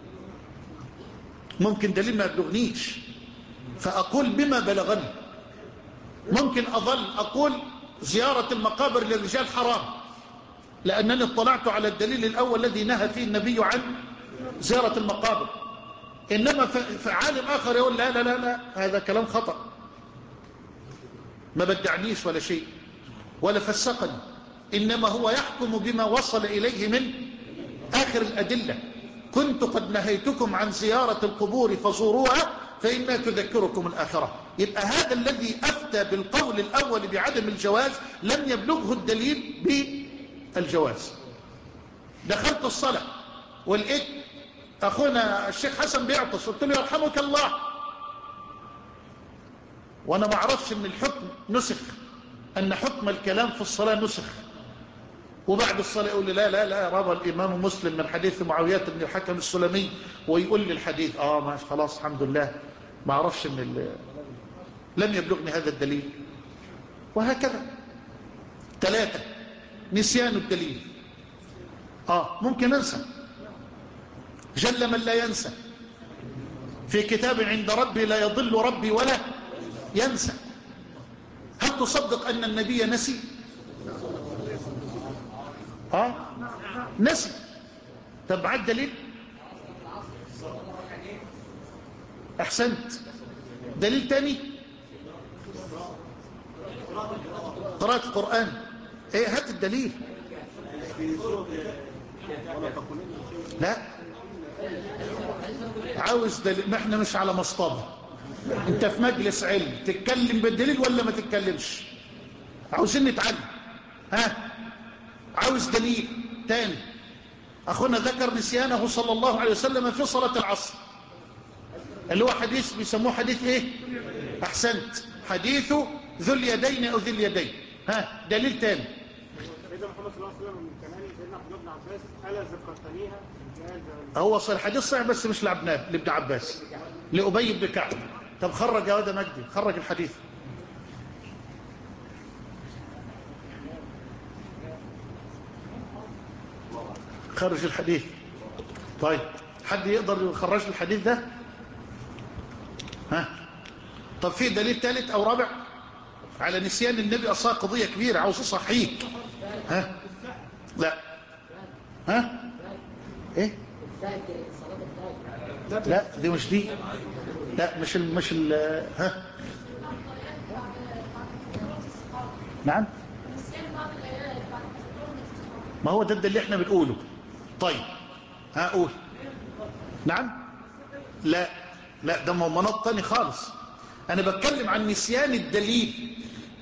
ممكن دليل ما يبلغنيش فأقول بما بلغني. ممكن أظل أقول زيارة المقابر للرجال حرام لأنني اطلعت على الدليل الأول الذي نهى فيه النبي عن زيارة المقابر، إنما فعالم آخر يقول لا لا لا لا هذا كلام خطأ، ما بدعنيش ولا شيء ولا فسقني، إنما هو يحكم بما وصل إليه من آخر الأدلة. كنت قد نهيتكم عن زيارة القبور فزوروها فإنها تذكركم الآخرة. يبقى هذا الذي أفتى بالقول الأول بعدم الجواز لم يبلغه الدليل بالجواز. دخلت الصلاة ولقيت أخونا الشيخ حسن بيعطس، قلت له يرحمك الله، وأنا ما أعرفش أن الحكم نسخ، أن حكم الكلام في الصلاة نسخ. وبعد الصلاة يقول لي لا لا لا روى الإمام مسلم من حديث معاوية بن الحكم السلمي، ويقول لي الحديث آه ماشي خلاص الحمد لله، ما أعرفش أن لم يبلغني هذا الدليل. وهكذا. ثلاثة، نسيان الدليل. آه ممكن أنسى، جل من لا ينسى، في كتاب عند ربي لا يضل ربي ولا ينسى. هل تصدق أن النبي نسي؟ آه نسي. طب عاد دليل؟ أحسنت. دليل تاني قراءة القرآن. ايه هات الدليل. لا عاوز دليل، ما احنا مش على مصطبة، انت في مجلس علم تتكلم بالدليل ولا ما تتكلمش؟ عاوزين نتعلم. ها عاوز دليل تاني. اخونا ذكر نسيانه صلى الله عليه وسلم في صلاة العصر، اللي هو حديث بيسموه حديث ايه؟ احسنت، حديث ذو اليدين او ذي اليدين. ها دليل تاني. سيدنا محمد صلى الله عليه وسلم من كلام سيدنا عبد الله بن عباس الا ذكرتنيها. هو صار الحديث صحيح بس مش لعبناه لابن عباس، لأبي بن كعب. طب خرج يا واد مجدي، خرج الحديث. خرج الحديث. طيب حد يقدر يخرج الحديث ده؟ ها طب في دليل ثالث او رابع على نسيان النبي؟ اصلا قضيه كبيره عاوز اصحيك. ها لا ها ايه لا دي مش دي، لا مش ال مش ال ها نعم، ما هو ده اللي احنا بنقوله. طيب هقول نعم، لا لا ده مناط تاني خالص. انا بتكلم عن نسيان الدليل.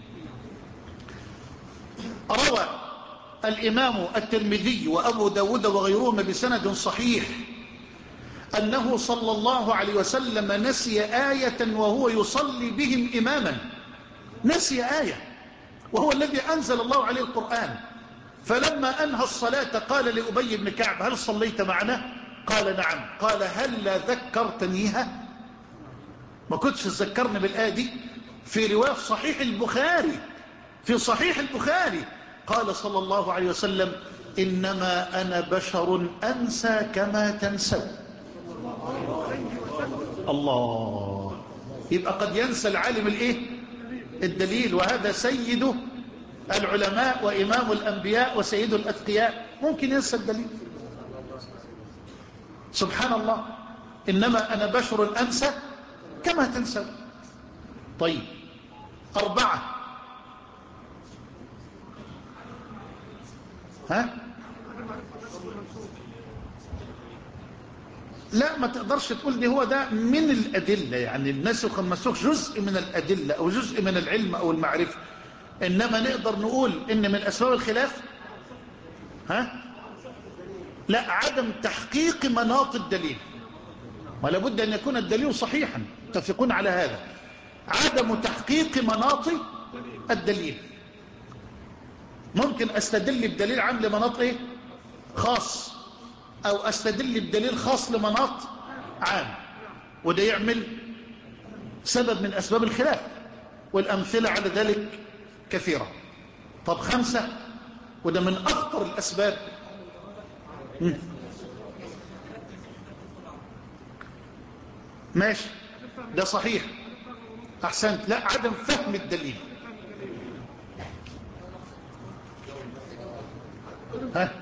روى الامام الترمذي وابو داود وغيرهما بسند صحيح انه صلى الله عليه وسلم نسي آية وهو يصلي بهم اماما. نسي آية وهو الذي انزل الله عليه القرآن، فلما انهى الصلاة قال لأبي بن كعب هل صليت معنا؟ قال نعم. قال هل لا ذكرتنيها؟ ما كنتش تذكرني بالآية دي؟ في رواية في صحيح البخاري، في صحيح البخاري قال صلى الله عليه وسلم إنما أنا بشر أنسى كما تنسون. الله، يبقى قد ينسى العالم الايه؟ الدليل، وهذا سيد العلماء وإمام الأنبياء وسيد الأتقياء، ممكن ينسى الدليل. سبحان الله، إنما أنا بشر أنسى كما تنسى. طيب أربعة، ها لا ما تقدرش تقول دي هو ده من الأدلة، يعني الناسخ والمنسوخ جزء من الأدلة أو جزء من العلم أو المعرفة، إنما نقدر نقول إن من أسباب الخلاف ها لا عدم تحقيق مناط الدليل، ولا بد أن يكون الدليل صحيحا، متفقون على هذا. عدم تحقيق مناط الدليل، ممكن أستدل بدليل عام لمناط إيه؟ خاص، أو أستدل بدليل خاص لمناط عام، وده يعمل سبب من أسباب الخلاف، والأمثلة على ذلك كثيرة. طب خمسة، وده من أخطر الأسباب، م. ماشي ده صحيح، أحسنت، لا عدم فهم الدليل. ها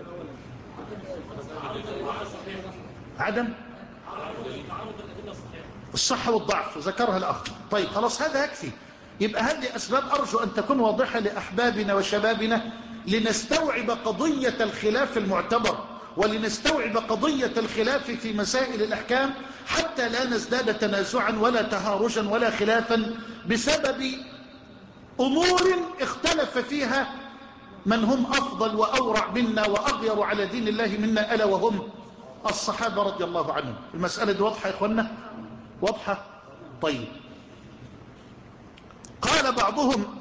عدم الصحة والضعف ذكرها الأخ. طيب خلاص هذا يكفي. يبقى هذه أسباب أرجو أن تكون واضحة لأحبابنا وشبابنا لنستوعب قضية الخلاف المعتبر، ولنستوعب قضية الخلاف في مسائل الأحكام، حتى لا نزداد تنازعا ولا تهارجا ولا خلافا بسبب أمور اختلف فيها من هم أفضل وأورع منا وأغير على دين الله منا، ألا وهم الصحابة رضي الله عنهم. المسألة دي واضحة يا إخوانا؟ واضحة؟ طيب قال بعضهم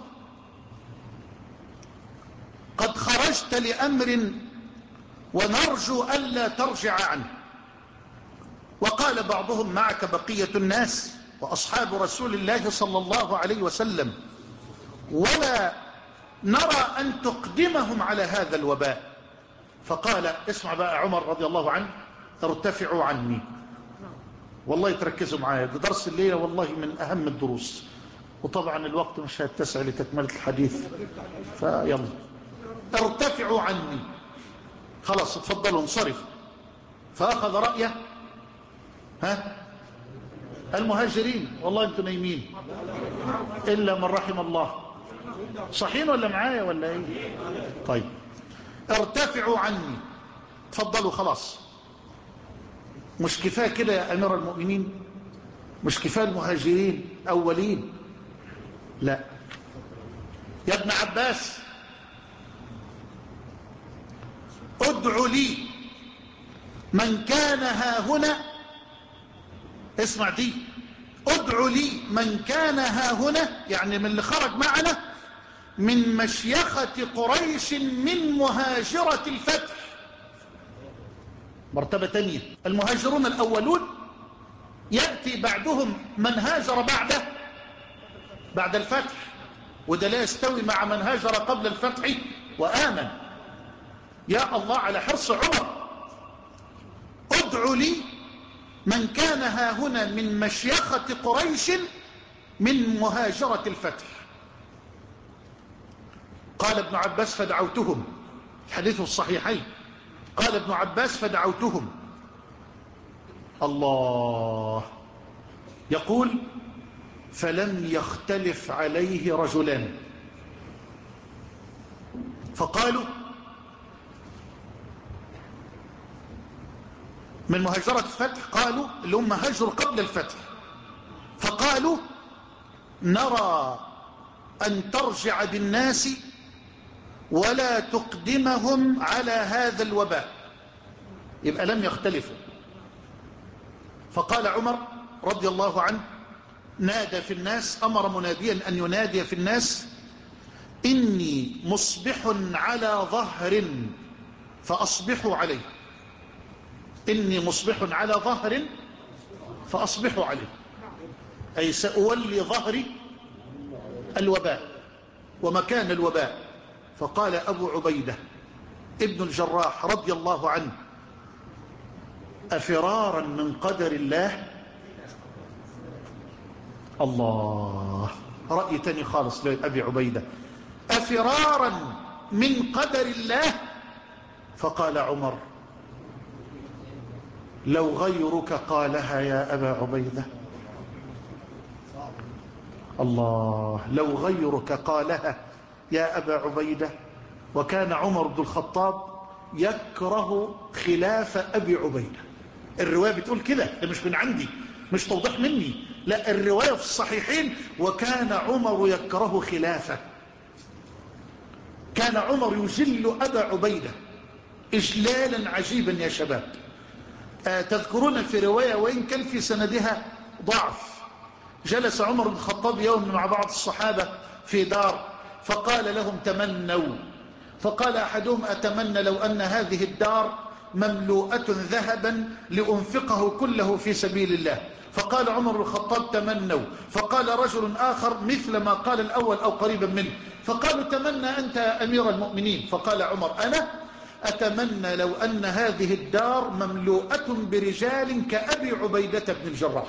قد خرجت لأمر ونرجو ألا ترجع عنه، وقال بعضهم معك بقية الناس وأصحاب رسول الله صلى الله عليه وسلم ولا نرى أن تقدمهم على هذا الوباء. فقال اسمع بقى عمر رضي الله عنه ارتفعوا عني. والله تركزوا معايا، ده درس الليلة والله من أهم الدروس، وطبعا الوقت مش هيتسع لتكملة الحديث، فيلا ارتفعوا عني، خلاص اتفضلوا انصرف. فأخذ رأيه ها المهاجرين، والله انتوا نايمين إلا من رحم الله، صحيين ولا معايا ولا ايه؟ طيب ارتفعوا عني، اتفضلوا خلاص. مش كفاية كده يا أمير المؤمنين؟ مش كفاية المهاجرين أولين؟ لا يا ابن عباس ادعوا لي من كان ها هنا، اسمع دي، ادعوا لي من كان ها هنا، يعني من اللي خرج معنا من مشيخة قريش من مهاجرة الفتح. مرتبة تانية، المهاجرون الأولون يأتي بعدهم من هاجر بعده بعد الفتح، وده لا يستوي مع من هاجر قبل الفتح وآمن. يا الله على حرص عمر، ادعوا لي من كان ها هنا من مشيخة قريش من مهاجرة الفتح. قال ابن عباس فدعوتهم، الحديث الصحيحين، قال ابن عباس فدعوتهم الله. يقول فلم يختلف عليه رجلان فقالوا من مهاجرة الفتح، قالوا اللي هم هاجروا قبل الفتح، فقالوا نرى أن ترجع بالناس ولا تقدمهم على هذا الوباء. يبقى لم يختلفوا. فقال عمر رضي الله عنه نادى في الناس، أمر مناديا أن ينادي في الناس إني مصبح على ظهر فأصبحوا عليه. إني مصبح على ظهر فأصبحوا عليه، أي سأولي ظهري الوباء ومكان الوباء. فقال أبو عبيدة ابن الجراح رضي الله عنه أفرارا من قدر الله. الله، رأي تاني خالص لأبي عبيدة، أفرارا من قدر الله. فقال عمر لو غيرك قالها يا أبا عبيدة. الله، لو غيرك قالها يا أبا عبيدة. وكان عمر بن الخطاب يكره خلاف أبي عبيدة. الرواية بتقول كده، ده مش من عندي، مش توضيح مني، لا، الرواية في الصحيحين وكان عمر يكره خلافه. كان عمر يجل أبا عبيدة إجلالا عجيبا يا شباب. آه تذكرون في رواية وإن كان في سندها ضعف، جلس عمر بن الخطاب يوم مع بعض الصحابة في دار فقال لهم تمنوا، فقال أحدهم أتمنى لو أن هذه الدار مملوءة ذهبا لأنفقه كله في سبيل الله. فقال عمر بن الخطاب تمنوا، فقال رجل آخر مثل ما قال الأول أو قريبا منه، فقالوا تمنى أنت يا أمير المؤمنين. فقال عمر أنا أتمنى لو أن هذه الدار مملوءة برجال كأبي عبيدة بن الجراح.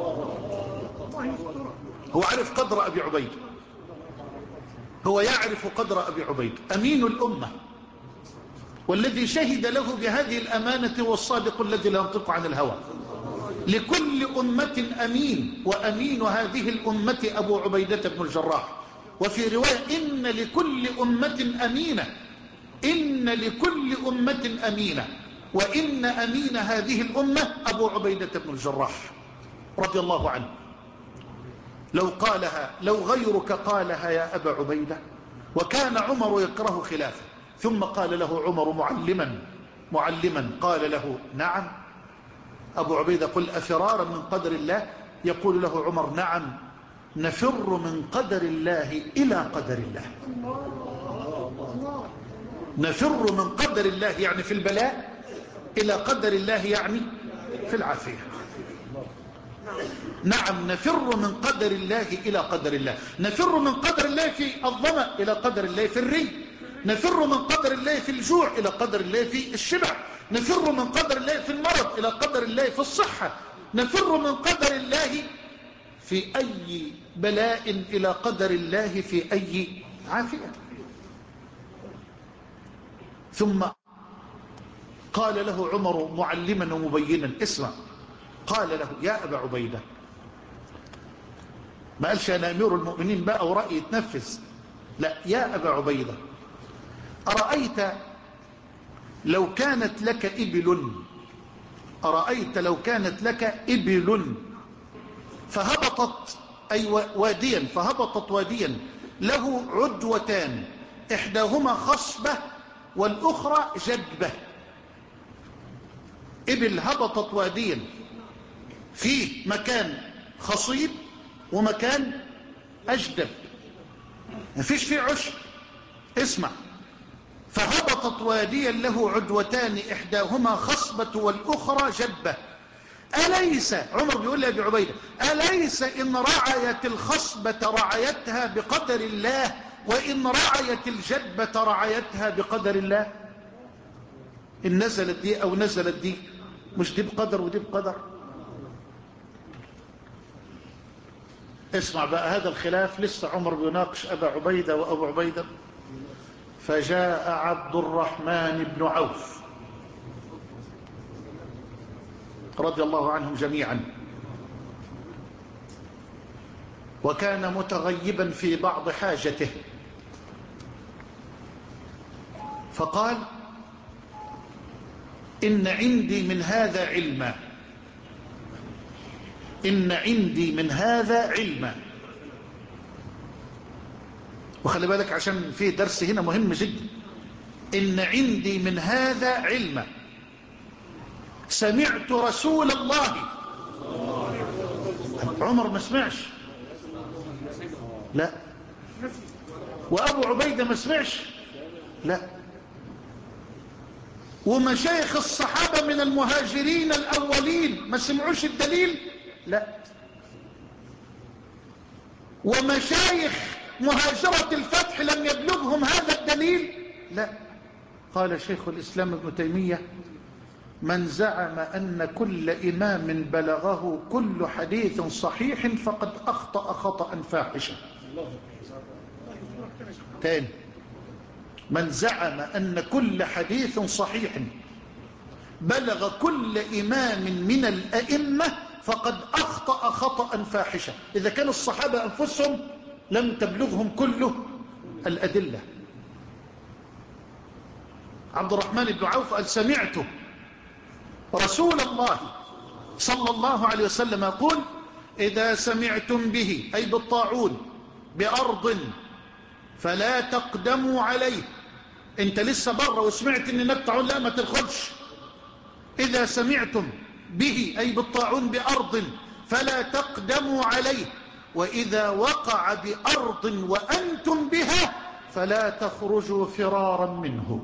هو عارف قدر أبي عبيدة، هو يعرف قدر أبي عبيدة، أمين الأمة، والذي شهد له بهذه الأمانة والصادق الذي لا ينطق عن الهوى. لكل أمة أمين، وأمين هذه الأمة أبو عبيدة بن الجراح. وفي رواية إن لكل أمة أمينة، إن لكل أمة أمينة، وإن أمين هذه الأمة أبو عبيدة بن الجراح رضي الله عنه. لو قالها، لو غيرك قالها يا أبا عبيدة. وكان عمر يكره خلافه. ثم قال له عمر معلما معلما قال له نعم. أبو عبيدة قل أفرارا من قدر الله. يقول له عمر نعم، نفر من قدر الله إلى قدر الله. نفر من قدر الله يعني في البلاء، إلى قدر الله يعني في العافية. نعم، نفر من قدر الله إلى قدر الله. نفر من قدر الله في الظمأ إلى قدر الله في الري. نفر من قدر الله في الجوع إلى قدر الله في الشبع. نفر من قدر الله في المرض إلى قدر الله في الصحة. نفر من قدر الله في أي بلاء إلى قدر الله في أي عافية. ثم قال له عمر معلما ومبينا اسمع، قال له يا أبا عبيدة، ما قالش أنا أمير المؤمنين بقى ورأيي يتنفذ، لا، يا أبا عبيدة أرأيت لو كانت لك إبل، أرأيت لو كانت لك إبل فهبطت أي واديا، فهبطت واديا له عدوتان إحداهما خصبة والأخرى جدبة. إبل هبطت واديا في مكان خصيب ومكان أجدب، مفيش فيه عشب. اسمع، فهبطت واديا له عدوتان إحداهما خصبة والأخرى جدبة. أليس، عمر بيقول لأبي عبيدة، أليس إن رعيت الخصبة رعيتها بقدر الله، وإن رعيت الجدبة رعيتها بقدر الله؟ إن نزلت دي أو نزلت دي، مش دي بقدر ودي بقدر. اسمع بقى هذا الخلاف، لسه عمر بيناقش أبا عبيدة وأبو عبيدة. فجاء عبد الرحمن بن عوف رضي الله عنهم جميعا. وكان متغيبا في بعض حاجته، فقال: إن عندي من هذا علما، إن عندي من هذا علما. وخلي بالك عشان في درس هنا مهم جدا. إن عندي من هذا علما، سمعت رسول الله. عمر ما سمعش؟ لا. وأبو عبيدة ما سمعش؟ لا. ومشايخ الصحابة من المهاجرين الأولين ما سمعوش الدليل؟ لا. ومشايخ مهاجرة الفتح لم يبلغهم هذا الدليل؟ لا. قال شيخ الإسلام ابن تيمية: من زعم أن كل إمام بلغه كل حديث صحيح فقد أخطأ خطأ فاحشا. تاني: من زعم أن كل حديث صحيح بلغ كل إمام من الأئمة فقد أخطأ خطأ فاحشا. إذا كان الصحابة أنفسهم لم تبلغهم كل الأدلة. عبد الرحمن بن عوف قال: سمعت رسول الله صلى الله عليه وسلم يقول: إذا سمعتم به، أي بالطاعون، بأرض فلا تقدموا عليه. انت لسه بره وسمعت ان هناك طاعون، لا ما تدخلش. إذا سمعتم به، أي بالطاعون، بأرض فلا تقدموا عليه، وإذا وقع بأرض وأنتم بها فلا تخرجوا فرارا منه.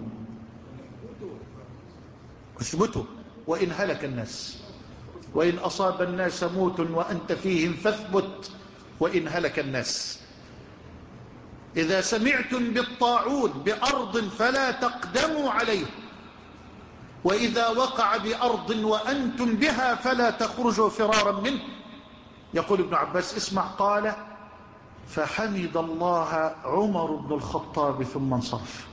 اثبتوا. وإن هلك الناس، وإن أصاب الناس موت وأنت فيهم فاثبت وإن هلك الناس. إذا سمعتم بالطاعون بأرض فلا تقدموا عليه، وإذا وقع بأرض وأنتم بها فلا تخرجوا فرارا منه. يقول ابن عباس: اسمع، قال: فحمد الله عمر بن الخطاب ثم انصرف.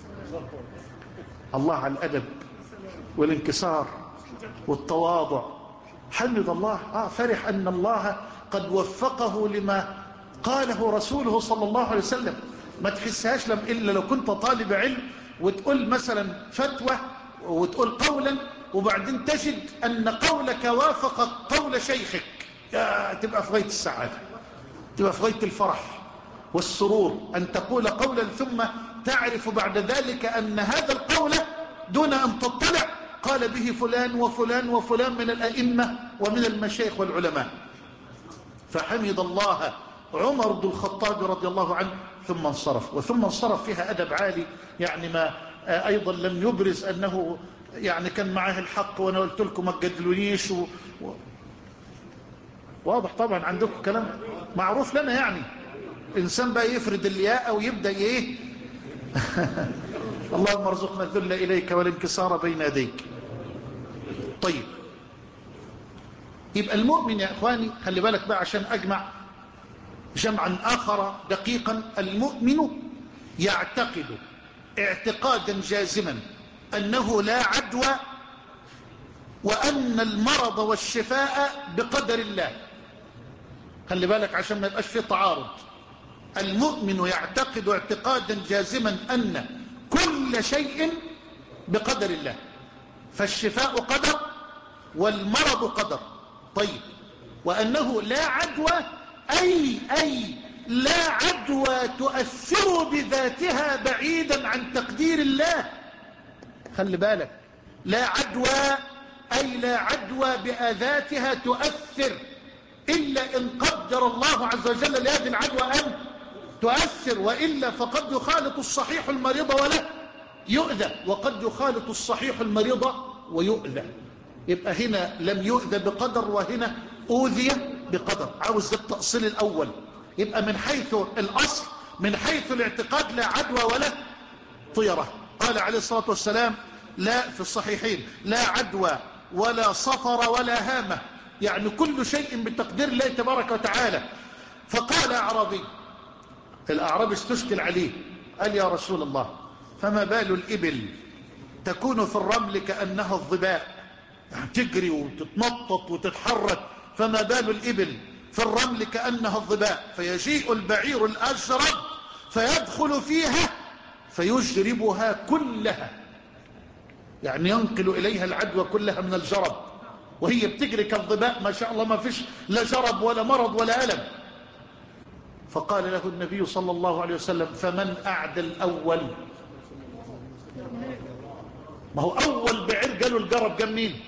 الله على الأدب والانكسار والتواضع. حمد الله، آه فرح أن الله قد وفقه لما قاله رسوله صلى الله عليه وسلم. ما تحسهاش لم إلا لو كنت طالب علم وتقول مثلا فتوى وتقول قولا وبعدين تجد أن قولك وافق قول شيخك، يا تبقى في غاية السعادة، تبقى في غاية الفرح والسرور أن تقول قولا ثم تعرف بعد ذلك أن هذا القول دون أن تطلع قال به فلان وفلان وفلان من الأئمة ومن المشايخ والعلماء. فحمد الله عمر بن الخطاب رضي الله عنه ثم انصرف. وثم انصرف فيها أدب عالي، يعني ما أيضا لم يبرز أنه يعني كان معاه الحق وأنا قلت لكم ما تجادلونيش و... و... واضح طبعا عندكم كلام معروف لنا، يعني إنسان بقى يفرد الياء ويبدأ إيه اللهم ارزقنا الذل إليك والانكسار بين يديك. طيب، يبقى المؤمن يا إخواني، خلي بالك بقى عشان أجمع جمعا آخر دقيقا. المؤمن يعتقد اعتقادا جازما أنه لا عدوى، وأن المرض والشفاء بقدر الله. خلي بالك عشان ما يبقاش في تعارض. المؤمن يعتقد اعتقادا جازما أن كل شيء بقدر الله، فالشفاء قدر والمرض قدر. طيب، وأنه لا عدوى، أي أي لا عدوى تؤثر بذاتها بعيدا عن تقدير الله. خلي بالك، لا عدوى أي لا عدوى بذاتها تؤثر إلا إن قدر الله عز وجل لهذه العدوى أن تؤثر، وإلا فقد يخالط الصحيح المريض ولا يؤذى، وقد يخالط الصحيح المريض ويؤذى. يبقى هنا لم يؤذى بقدر وهنا أوذي بقدر. عاوز التأصيل الأول. يبقى من حيث الأصل، من حيث الاعتقاد، لا عدوى ولا طيرة. قال عليه الصلاة والسلام لا في الصحيحين: لا عدوى ولا صفر ولا هامة، يعني كل شيء بتقدير الله تبارك وتعالى. فقال أعرابي، الأعرابي استشكل عليه، قال: يا رسول الله، فما بال الإبل تكون في الرمل كأنها الظباء، يعني تجري وتتنطط وتتحرك، فما بال الإبل في الرمل كأنها الظباء، فيجيء البعير الأجرب فيدخل فيها فيجربها كلها، يعني ينقل إليها العدوى كلها من الجرب، وهي بتجري كالظباء ما شاء الله، ما فيش لا جرب ولا مرض ولا ألم. فقال له النبي صلى الله عليه وسلم: فمن أعدى الأول؟ ما هو أول بعير قالوا الجرب جا منين؟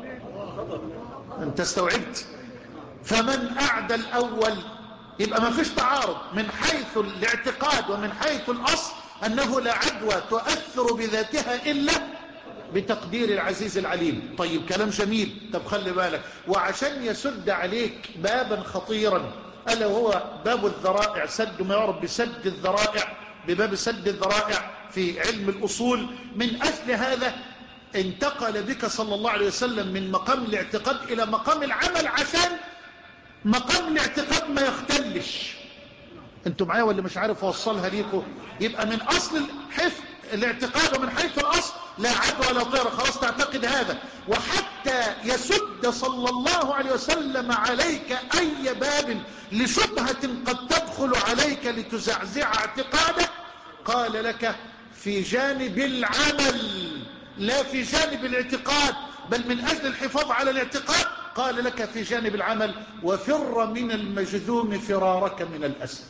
انت استوعبت؟ فمن أعدى الأول، يبقى ما فيش تعارض من حيث الاعتقاد ومن حيث الأصل أنه لا عدوى تؤثر بذاتها إلا بتقدير العزيز العليم. طيب كلام جميل. طب خلي بالك، وعشان يسد عليك بابا خطيرا ألا وهو باب الذرائع، سد ما يعرف بسد الذرائع، بباب سد الذرائع في علم الأصول، من أجل هذا انتقل بك صلى الله عليه وسلم من مقام الاعتقاد إلى مقام العمل، عشان مقام الاعتقاد ما يختلش. انتوا معايا ولا مش عارف اوصلها ليكم؟ يبقى من أصل حيث الاعتقاد ومن حيث الأصل لا عدوى ولا طيرة، خلاص تعتقد هذا. وحتى يسد صلى الله عليه وسلم عليك أي باب لشبهة قد تدخل عليك لتزعزع اعتقادك، قال لك في جانب العمل لا في جانب الاعتقاد، بل من أجل الحفاظ على الاعتقاد قال لك في جانب العمل: وفر من المجذوم فرارك من الأسد.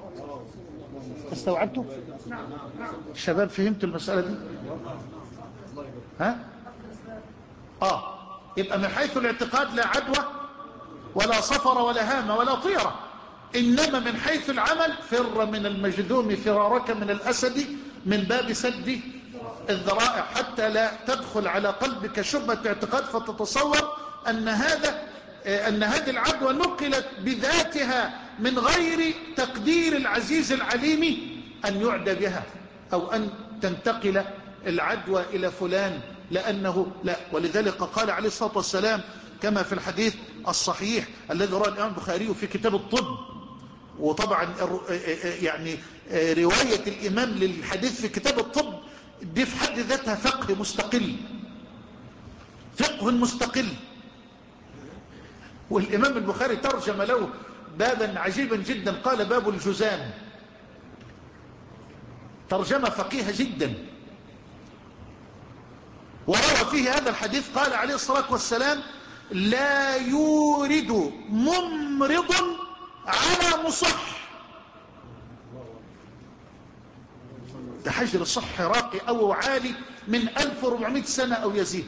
استوعبتوا؟ الشباب فهمتوا المسألة دي؟ ها؟ آه يبقى من حيث الاعتقاد لا عدوى ولا صفر ولا هامة ولا طيرة، إنما من حيث العمل فر من المجذوم فرارك من الأسد، من باب سد الذرائع، حتى لا تدخل على قلبك شبهة اعتقاد فتتصور أن هذا أن هذه العدوى نقلت بذاتها من غير تقدير العزيز العليم أن يعدى بها، أو أن تنتقل العدوى إلى فلان، لأنه لا. ولذلك قال عليه الصلاة والسلام كما في الحديث الصحيح الذي رواه الإمام البخاري في كتاب الطب، وطبعا يعني رواية الإمام للحديث في كتاب الطب دي في حد ذاتها فقه مستقل، فقه مستقل. والإمام البخاري ترجم له بابا عجيبا جدا، قال: باب الجزام. ترجمة فقيهة جدا، وروى فيه هذا الحديث قال عليه الصلاة والسلام: لا يورد ممرض على مصح. ده حجر الصح راقي أو عالي من ألف وأربعمائة سنة أو يزيد.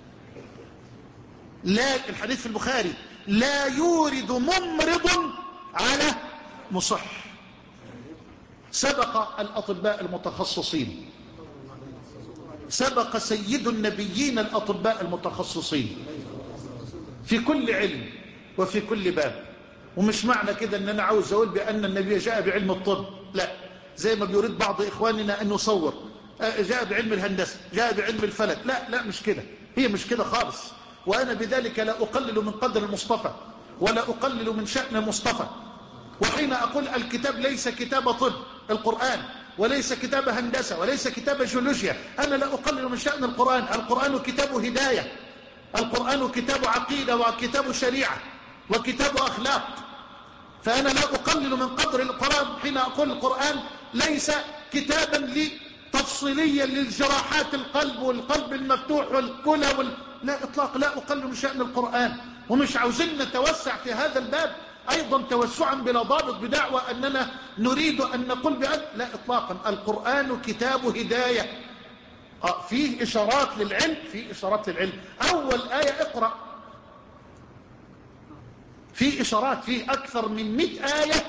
لا، الحديث في البخاري: لا يورد ممرض على مصح. سبق الأطباء المتخصصين، سبق سيد النبيين الأطباء المتخصصين في كل علم وفي كل باب. ومش معنى كده ان انا عاوز اقول بان النبي جاء بعلم الطب، لا، زي ما بيريد بعض اخواننا ان نصور جاء بعلم الهندسة، جاء بعلم الفلك، لا لا مش كده، هي مش كده خالص. وانا بذلك لا اقلل من قدر المصطفى ولا اقلل من شأن المصطفى. وحين اقول الكتاب ليس كتاب طب القرآن، وليس كتاب هندسة، وليس كتاب جيولوجيا، انا لا اقلل من شأن القرآن. القرآن كتاب هداية، القرآن كتاب عقيدة وكتاب شريعة وكتاب أخلاق، فأنا لا أقلل من قدر القرآن حين أقول القرآن ليس كتابا تفصيليا للجراحات القلب والقلب المفتوح والكلى وال... لا إطلاق، لا أقلل من شأن القرآن. ومش عاوزين نتوسع في هذا الباب أيضا توسعا بلا ضابط بدعوى أننا نريد أن نقول بأن لا إطلاقا. القرآن كتاب هداية، آه فيه إشارات للعلم، فيه إشارات للعلم. أول آية اقرأ، فيه إشارات، فيه أكثر من مئة آية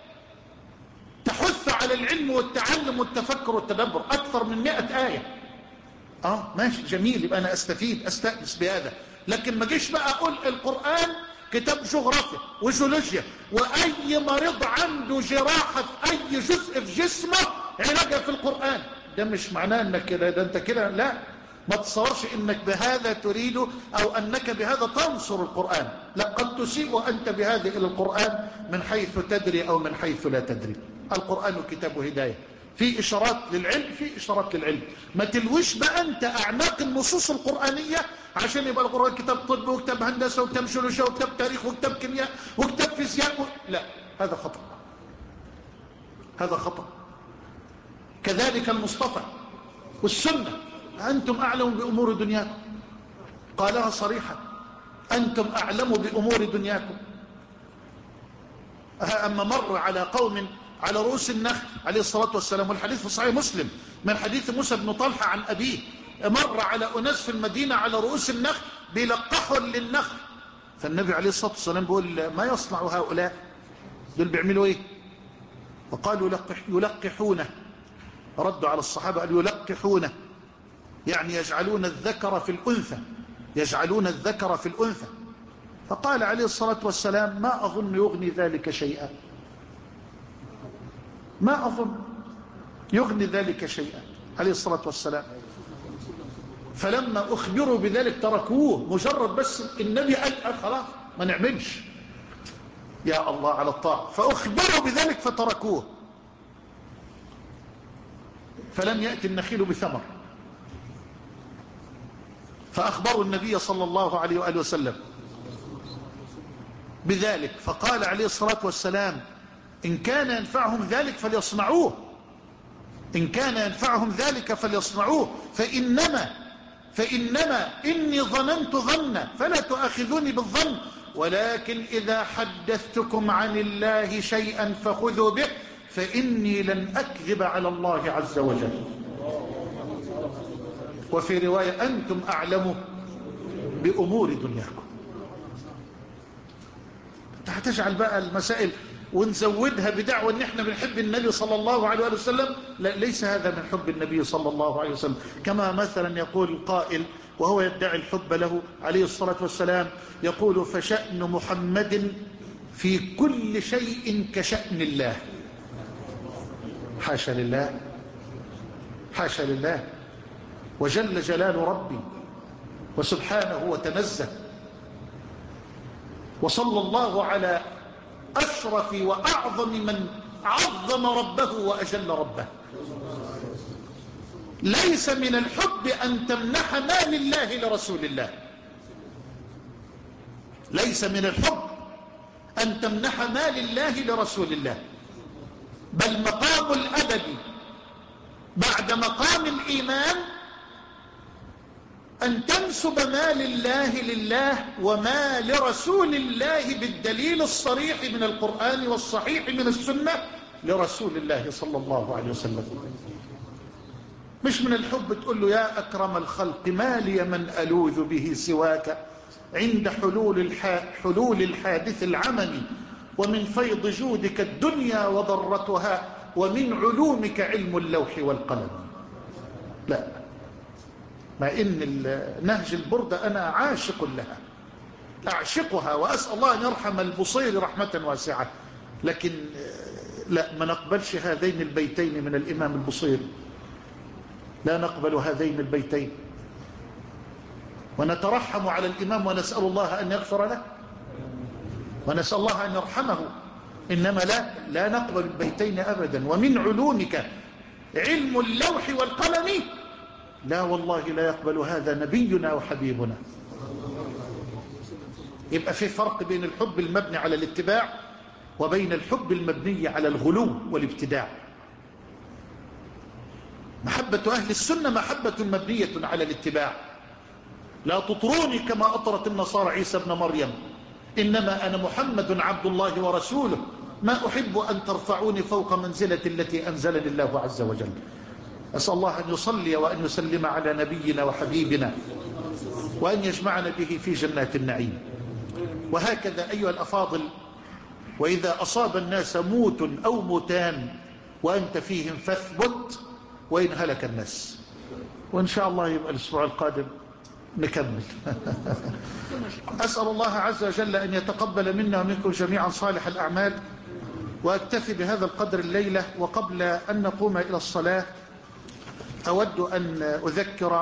تحث على العلم والتعلم والتفكر والتدبر، أكثر من مئة آية. آه ماشي جميل، يبقى أنا أستفيد أستأنس بهذا. لكن ما جيش بقى أقول القرآن كتاب جغرافيا وجيولوجيا، وأي مريض عنده جراحة في أي جزء في جسمه علاجها في القرآن. ده مش معناه انك كده، ده انت كده لا، ما تصورش انك بهذا تريد او انك بهذا تنصر القرآن، لا، قد تسيء انت بهذا الى القرآن من حيث تدري او من حيث لا تدري. القرآن كتاب هداية، في إشارات للعلم، في إشارات للعلم. ما تلوش بقى أنت أعناق النصوص القرآنية عشان يبقى القرآن كتاب طب وكتاب هندسة وكتاب جيولوجيا وكتاب تاريخ وكتاب كيمياء وكتاب فيزياء و... لا، هذا خطأ، هذا خطأ. كذلك المصطفى والسنة، أنتم أعلم بأمور دنياكم، قالها صريحة، أنتم أعلم بأمور دنياكم. أما مر على قوم على رؤوس النخل عليه الصلاة والسلام، والحديث في صحيح مسلم من حديث موسى بن طلحة عن أبيه، مر على أناس في المدينة على رؤوس النخل بيلقحوا للنخل، فالنبي عليه الصلاة والسلام بيقول ما يصنع هؤلاء، دول بيعملوا ايه؟ وقالوا يلقح يلقحونه، ردوا على الصحابة قالوا يلقحونه، يعني يجعلون الذكر في الأنثى، يجعلون الذكر في الأنثى. فقال عليه الصلاة والسلام ما أظن يغني ذلك شيئا، ما أظن يغني ذلك شيئا عليه الصلاة والسلام. فلما أخبروا بذلك تركوه، مجرد بس النبي قال خلاص ما نعملش، يا الله على الطاعة، فأخبروا بذلك فتركوه، فلم يأتي النخيل بثمر، فأخبروا النبي صلى الله عليه وآله وسلم بذلك، فقال عليه الصلاة والسلام إن كان ينفعهم ذلك فليصنعوه، إن كان ينفعهم ذلك فليصنعوه، فإنما فإنما إني ظننت ظنا فلا تؤاخذوني بالظن، ولكن إذا حدثتكم عن الله شيئا فخذوا به، فإني لن أكذب على الله عز وجل. وفي رواية أنتم أعلم بأمور دنياكم. هتجعل بقى المسائل ونزودها بدعوة ان احنا بنحب النبي صلى الله عليه وسلم، لا، ليس هذا من حب النبي صلى الله عليه وسلم. كما مثلا يقول القائل وهو يدعي الحب له عليه الصلاة والسلام، يقول فشأن محمد في كل شيء كشأن الله. حاشا لله، حاشا لله، وجل جلال ربي وسبحانه وتنزه، وصلى الله على أشرف وأعظم من عظم ربه وأجل ربه. ليس من الحب أن تمنح مال الله لرسول الله، ليس من الحب أن تمنح مال الله لرسول الله، بل مقام الأدب بعد مقام الإيمان أن تنسب مال الله لله وما لرسول الله بالدليل الصريح من القرآن والصحيح من السنة لرسول الله صلى الله عليه وسلم. مش من الحب تقول له يا أكرم الخلق ما لي من ألوذ به سواك عند حلول, الح... حلول الحادث العمم، ومن فيض جودك الدنيا وضرتها، ومن علومك علم اللوح والقلم. لا، مع إن نهج البردة أنا عاشق لها، أعشقها، وأسأل الله أن يرحم البصير رحمة واسعة، لكن لا، ما نقبلش هذين البيتين من الإمام البصير، لا نقبل هذين البيتين، ونترحم على الإمام ونسأل الله أن يغفر له ونسأل الله أن يرحمه، إنما لا لا نقبل البيتين أبدا. ومن علومك علم اللوح والقلم، لا والله لا يقبل هذا نبينا وحبيبنا. يبقى في فرق بين الحب المبني على الاتباع وبين الحب المبني على الغلو والابتداع. محبة أهل السنة محبة مبنية على الاتباع. لا تطروني كما أطرت النصارى عيسى بن مريم، إنما أنا محمد عبد الله ورسوله، ما أحب أن ترفعوني فوق منزلة التي أنزلني الله عز وجل. أسأل الله أن يصلي وأن يسلم على نبينا وحبيبنا، وأن يجمعنا به في جنات النعيم. وهكذا أيها الأفاضل، وإذا أصاب الناس موت أو موتان وأنت فيهم فاثبت، وإن هلك الناس. وإن شاء الله يبقى الأسبوع القادم نكمل. أسأل الله عز وجل أن يتقبل منا ومنكم جميعا صالح الأعمال، وأكتفي بهذا القدر الليلة. وقبل أن نقوم إلى الصلاة أود أن أذكر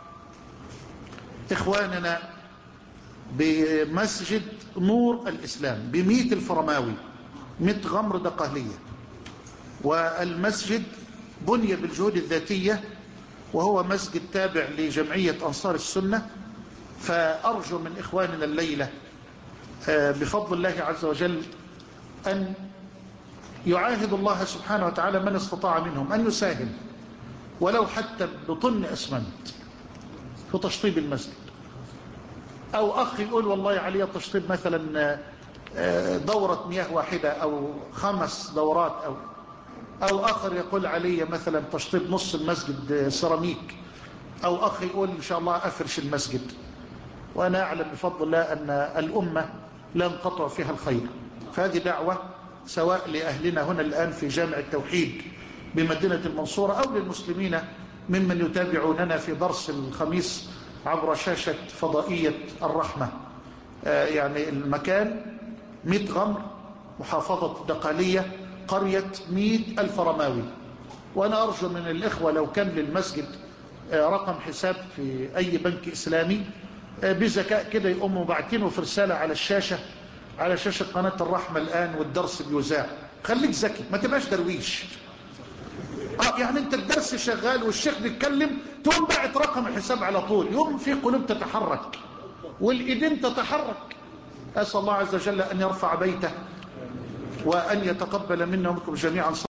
إخواننا بمسجد نور الإسلام بميت الفرماوي، ميت غمر دقهلية، والمسجد بني بالجهود الذاتية، وهو مسجد تابع لجمعية أنصار السنة. فأرجو من إخواننا الليلة بفضل الله عز وجل أن يعاهد الله سبحانه وتعالى من استطاع منهم أن يساهم ولو حتى بطن أسمنت في تشطيب المسجد، أو أخ يقول والله علي تشطيب مثلا دورة مياه واحدة أو خمس دورات، أو أو آخر يقول علي مثلا تشطيب نص المسجد سيراميك، أو أخ يقول إن شاء الله أفرش المسجد. وأنا أعلم بفضل الله أن الأمة لا ينقطع فيها الخير. فهذه دعوة سواء لأهلنا هنا الآن في جامع التوحيد بمدينة المنصورة، أو للمسلمين ممن يتابعوننا في درس الخميس عبر شاشة فضائية الرحمة. يعني المكان ميت غمر، محافظة الدقالية، قرية ميت ألف رماوي. وأنا أرجو من الإخوة لو كان للمسجد رقم حساب في أي بنك إسلامي بذكاء كده يقوموا باعتينه في رسالة على الشاشة، على شاشة قناة الرحمة الآن والدرس بيذاع. خليك ذكي، ما تبقاش درويش. اه يعني انت الدرس شغال والشيخ بيتكلم تقوم باعت رقم الحساب على طول، يوم في قلوب تتحرك والايدين تتحرك. أسأل الله عز وجل أن يرفع بيته وأن يتقبل منا ومنكم جميعا.